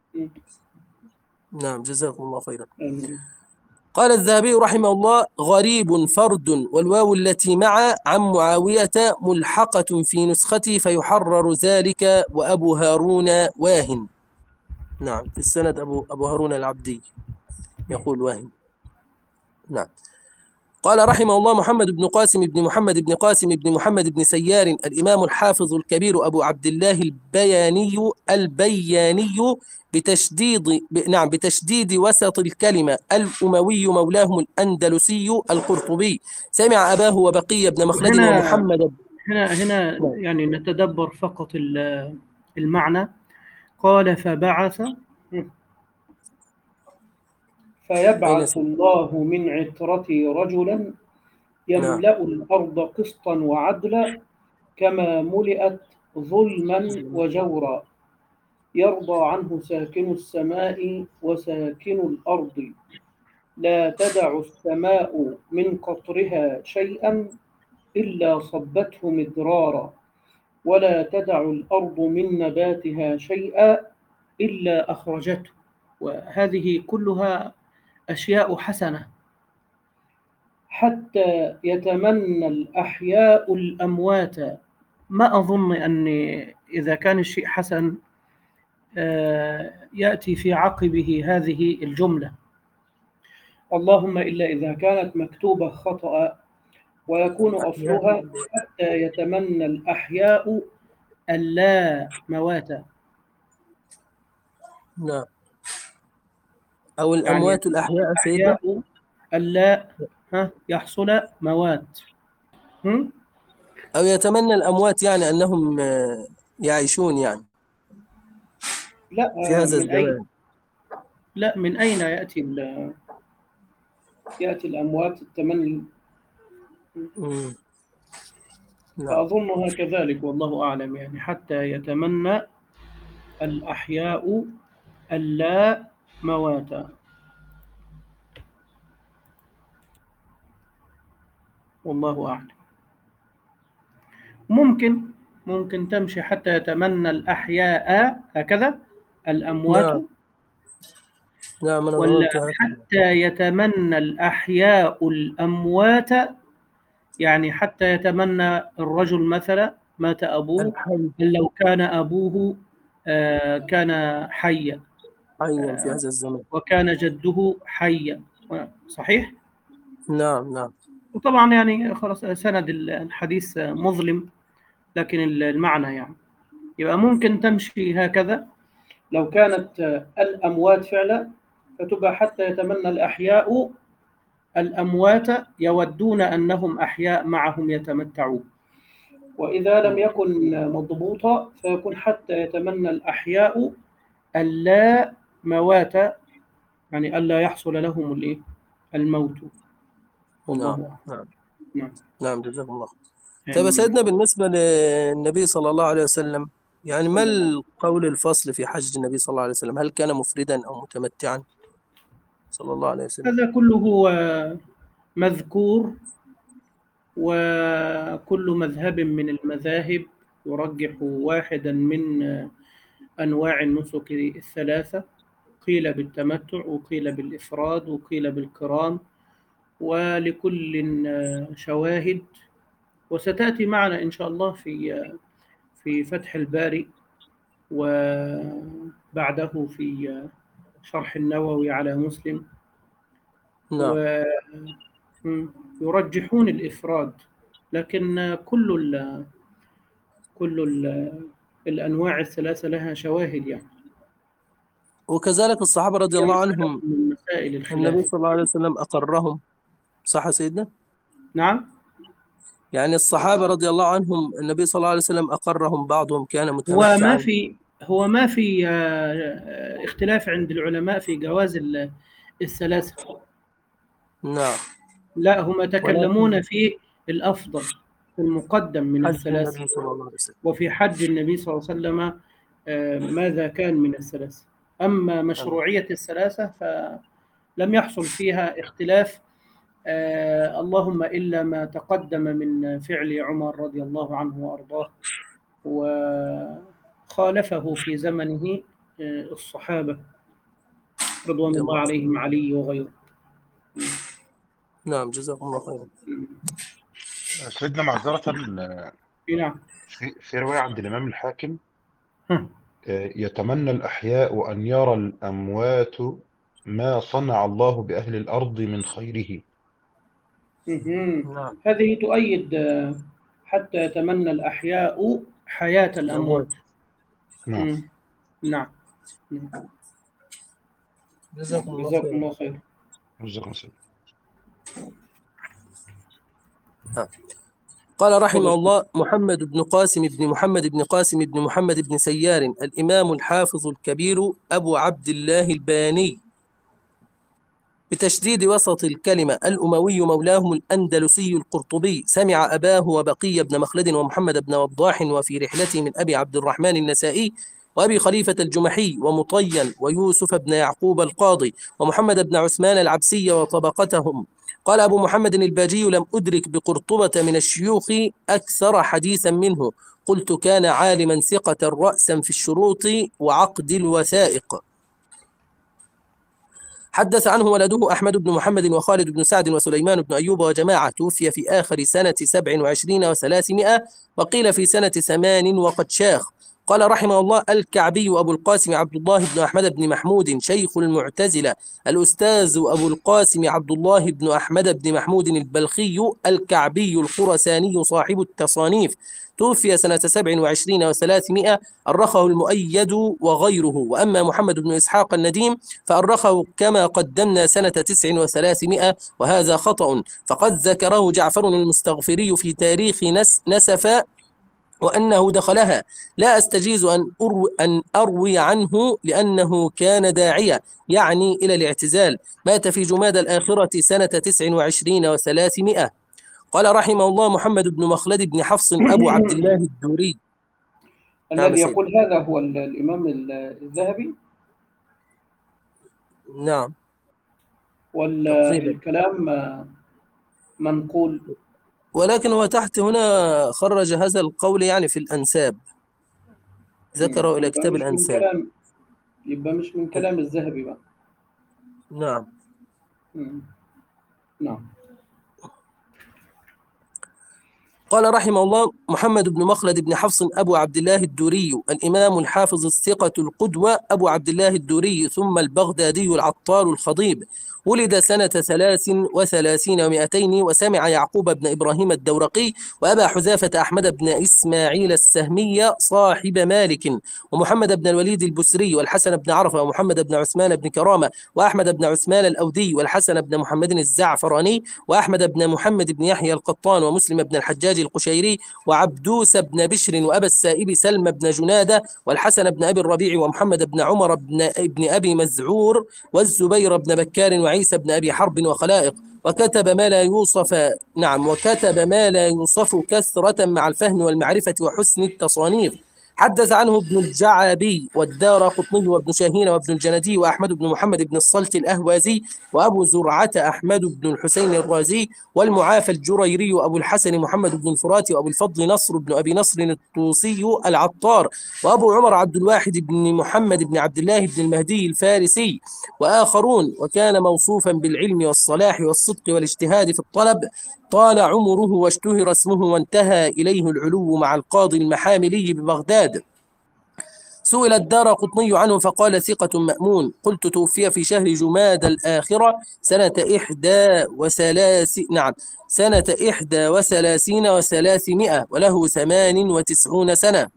نعم، جزاكم الله خيرا. آمين. قال الذهبي رحمه الله: غريب فرد، والواو التي مع عن معاوية ملحقة في نسختي فيحرر ذلك، وأبو هارون واهن. نعم، في السند أبو, أبو هارون العبدي يقول واهن. نعم. قال رحمه الله: محمد بن قاسم بن محمد بن قاسم بن محمد بن سيار الإمام الحافظ الكبير أبو عبد الله البياني البياني بتشديد نعم بتشديد وسط الكلمة الأموي مولاهم الأندلسي القرطبي، سمع أباه وبقية بن مخلد هنا ومحمد. هنا هنا يعني نتدبر فقط المعنى. قال: فبعث فيبعث الله من عترتي رجلا يملأ الأرض قسطا وعدلا كما ملئت ظلما وجورا، يرضى عنه ساكن السماء وساكن الأرض، لا تدع السماء من قطرها شيئا إلا صبته مدرارا، ولا تدع الأرض من نباتها شيئا إلا أخرجته. وهذه كلها أشياء حسنة، حتى يتمنى الأحياء الأموات. ما أظن أن إذا كان الشيء حسن يأتي في عقبه هذه الجملة، اللهم إلا إذا كانت مكتوبة خطأ، ويكون أصلها حتى يتمنى الأحياء اللا موات. نعم، أو الأموات يعني الأحياء الأحياء اللا ها يحصل موات. هم؟ أو يتمنى الأموات يعني أنهم آه، يعيشون يعني لا في آه، هذا من أين الزمان. لا من أين يأتي ال- يأتي الأموات التمني؟ مم. نعم. فأظنها كذلك والله أعلم، يعني حتى يتمنى الأحياء اللا موات. والله أعلم. ممكن ممكن تمشي حتى يتمنى الأحياء هكذا الأموات، نعم نعم أنا ولا ظننت هكذا. حتى يتمنى الأحياء الأموات، يعني حتى يتمنى الرجل مثلا مات أبوه الحي بل لو كان أبوه آه، كان حيا حيا في هذا الزمان. وكان جده حيا. صحيح. نعم نعم وطبعا يعني خلاص سند الحديث مظلم، لكن المعنى يعني يبقى ممكن تمشي هكذا لو كانت الأموات فعلا، فتبقى حتى يتمنى الأحياء الأموات يودون أنهم أحياء معهم يتمتعون. وإذا لم يكن مضبوطا فيكون حتى يتمنى الأحياء اللا موات، يعني ألا يحصل لهم الإيه؟ الموت. والله نعم أعلم. نعم نعم. نعم جزاكم الله خير. طيب يا آمين. سيدنا، بالنسبة للنبي صلى الله عليه وسلم، يعني ما القول الفصل في حج النبي صلى الله عليه وسلم؟ هل كان مفردا أو متمتعا صلى الله عليه وسلم؟ هذا كله مذكور، وكل مذهب من المذاهب يرجح واحدا من أنواع النسك الثلاثة، قيل بالتمتع وقيل بالإفراد وقيل بالقران، ولكل شواهد. وستأتي معنا إن شاء الله في في فتح الباري، وبعده في شرح النووي على مسلم، نعم. ويرجحون الإفراد، لكن كل ال كل ال الأنواع الثلاثة لها شواهد يعني. وكذلك الصحابة رضي هي الله مسألة عنهم من مسائل النبي الخلاف. صلى الله عليه وسلم أقرهم، صح يا سيدنا؟ نعم. يعني الصحابة رضي الله عنهم النبي صلى الله عليه وسلم أقرهم، بعضهم كان هو ما متمتعا. في هو ما في آه، اختلاف عند العلماء في جواز ال- الثلاثة. نعم. لا، هم ولكن يتكلمون في الأفضل، في المقدم من حج الثلاثة، النبي صلى الله عليه وسلم. وفي حج النبي صلى الله عليه وسلم آه، ماذا كان من الثلاثة. أما مشروعية الثلاثة فلم يحصل فيها اختلاف، آه، اللهم إلا ما تقدم من فعل عمر رضي الله عنه وأرضاه، وخالفه في زمنه آه، الصحابة رضوان رضي الله الله عنه. عليهم، علي وغيره. نعم جزاكم الله خيرا. سيدنا معذرة، نعم. في, في رواية عند الإمام الحاكم ها. آه، يتمنى الأحياء أن يرى الأموات ما صنع الله بأهل الأرض من خيره. مهم. نعم. هذه تؤيد آه، حتى يتمنى الأحياء حياة الأموات. نعم. مم. نعم. نعم. جزاكم الله جزاكم خيرا. الله خير. جزاكم الله. نعم. قال رحمه الله: محمد بن قاسم بن محمد بن قاسم بن محمد بن سيار، الإمام الحافظ الكبير أبو عبد الله الباني بتشديد وسط الكلمة، الأموي مولاهم الأندلسي القرطبي، سمع أباه وبقي بن مخلد ومحمد بن وضاح وفي رحلته من أبي عبد الرحمن النسائي وأبي خليفة الجمحي ومطين ويوسف بن يعقوب القاضي ومحمد بن عثمان العبسي وطبقتهم. قال أبو محمد الباجي: لم أدرك بقرطبة من الشيوخ أكثر حديثا منه، قلت كان عالما ثقة رأسا في الشروط وعقد الوثائق. حدث عنه ولده أحمد بن محمد وخالد بن سعد وسليمان بن أيوب وجماعة، توفي في آخر سنة سبع وعشرين وثلاثمائة، وقيل في سنة ثمان وقد شاخ. قال رحمه الله: الكعبي أبو القاسم عبد الله بن أحمد بن محمود شيخ المعتزلة، الأستاذ أبو القاسم عبد الله بن أحمد بن محمود البلخي الكعبي الخرساني صاحب التصانيف، توفي سنة سبع وعشرين وثلاثمائة، أرخه المؤيد وغيره. وأما محمد بن إسحاق النديم فأرخه كما قدمنا سنة تسع وثلاثمائة، وهذا خطأ، فقد ذكره جعفر المستغفري في تاريخ نس نسف وأنه دخلها. لا أستجيز أن أروي, أن أروي عنه لأنه كان داعية، يعني إلى الاعتزال. مات في جماد الآخرة سنة تسع وعشرين وثلاثمائة. قال رحمه الله: محمد بن مخلد بن حفص أبو عبد الله الدوري. نعم الذي سيد. يقول هذا هو ال- الإمام ال- الذهبي، نعم تقريبا. والكلام منقول. ولكن هو تحت هنا خرج هذا القول يعني في الأنساب، ذكره إلى يبقى كتاب مش من الأنساب. كلام يبقى مش من كلام الذهبي بقى. نعم. مم. نعم. قال رحمه الله: محمد بن مخلد بن حفص أبو عبد الله الدوري، الإمام الحافظ الثقة القدوة أبو عبد الله الدوري، ثم البغدادي العطار الخضيب، ولد سنة ثلاث وثلاثين ومائتين، وسمع يعقوب بن إبراهيم الدورقي وأبا حذافة أحمد بن إسماعيل السهمي صاحب مالك، ومحمد بن الوليد البسري، والحسن بن عرفة، ومحمد بن عثمان بن كرامة، وأحمد بن عثمان الأودي، والحسن بن محمد الزعفراني، وأحمد بن محمد بن يحيى القطان، ومسلم بن الحجاج القشيري، وعبدوس بن بشر، وأبا السائب سلم بن جنادة، والحسن بن أبي الربيع، ومحمد بن عمر بن ابن أبي مزعور، والزبير بن بكار، وعيسى بن أبي حرب، وخلائق. وكتب ما لا يوصف نعم وكتب ما لا يوصف كثرة مع الفهم والمعرفة وحسن التصانيف. حدث عنه ابن الجعبي والدار قطني وابن شاهين وابن الجندي وأحمد بن محمد بن الصلت الأهوازي وأبو زرعة أحمد بن الحسين الرازي والمعافى الجريري وأبو الحسن محمد بن الفراتي وأبو الفضل نصر بن أبي نصر الطوسي العطار وأبو عمر عبد الواحد بن محمد بن عبد الله بن المهدي الفارسي وآخرون. وكان موصوفا بالعلم والصلاح والصدق والاجتهاد في الطلب، طال عمره واشتهر اسمه، وانتهى إليه العلو مع القاضي المحاملي ببغداد. سئل الدار قطني عنه فقال: ثقة مأمون. قلت: توفي في شهر جماد الآخرة سنة إحدى وثلاث نعم سنة إحدى وثلاثين وثلاثمائة، وله ثمان وتسعون سنة.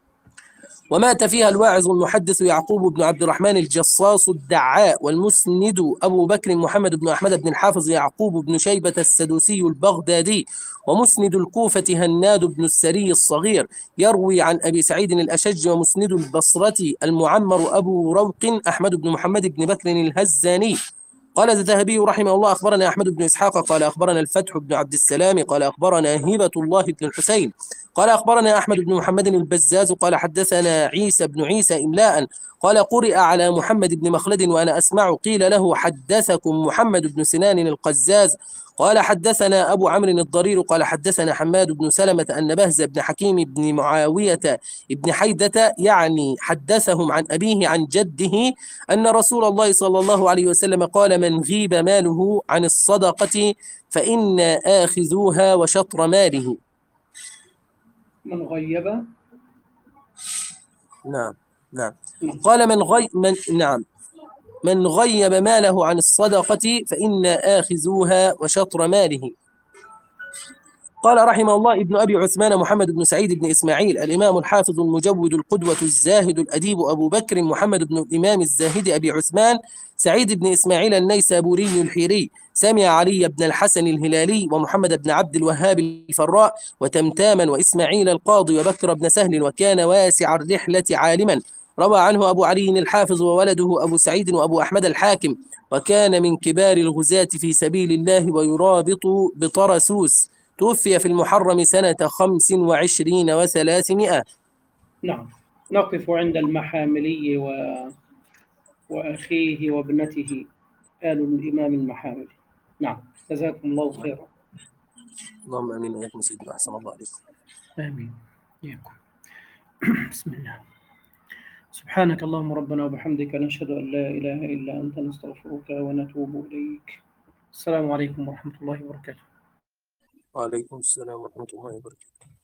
ومات فيها الواعظ المحدث يعقوب بن عبد الرحمن الجصاص الدعاء، والمسند أبو بكر محمد بن أحمد بن الحافظ يعقوب بن شيبة السدوسي البغدادي، ومسند الكوفة هناد بن السري الصغير، يروي عن أبي سعيد الأشج. ومسند البصرة المعمر أبو روق أحمد بن محمد بن بكر الهزاني. قال الذهبي رحمه الله: أخبرنا أحمد بن إسحاق قال أخبرنا الفتح بن عبد السلام قال أخبرنا هبة الله بن الحسين قال أخبرنا أحمد بن محمد البزاز قال حدثنا عيسى بن عيسى إملاء قال قرئ على محمد بن مخلد وأنا أسمع. قيل له: حدثكم محمد بن سنان القزاز قال حدثنا أبو عمرو الضرير قال حدثنا حماد بن سلمة أن بهز بن حكيم بن معاوية بن حيدة يعني حدثهم عن أبيه عن جده أن رسول الله صلى الله عليه وسلم قال: من غيب ماله عن الصدقة فإنا آخذوها وشطر ماله. من غيب نعم نعم قال: من غي من نعم من غيب ماله عن الصدقة فإنا آخذوها وشطر ماله. قال رحمه الله: ابن أبي عثمان محمد بن سعيد بن إسماعيل، الإمام الحافظ المجود القدوة الزاهد الأديب أبو بكر محمد بن الإمام الزاهد أبي عثمان سعيد بن إسماعيل النيسابوري الحيري، سمع علي بن الحسن الهلالي ومحمد بن عبد الوهاب الفراء وتمتاما وإسماعيل القاضي وبكر بن سهل، وكان واسع الرحلة عالما. روى عنه أبو علي الحافظ وولده أبو سعيد وأبو أحمد الحاكم، وكان من كبار الغزاة في سبيل الله ويرابط بطرسوس. توفي في المحرم سنة خمس وعشرين وثلاثمائة. نعم. نقف عند المحاملي و... وأخيه وابنته آل الإمام المحاملي. نعم، جزاكم الله خيرا. اللهم آمين وإياكم سيدنا، أحسن الله عليكم. آمين. إياكم. بسم الله. سبحانك اللهم ربنا وبحمدك، نشهد أن لا إله إلا أنت، نستغفرك ونتوب إليك. السلام عليكم ورحمة الله وبركاته. وعليكم السلام ورحمة الله وبركاته.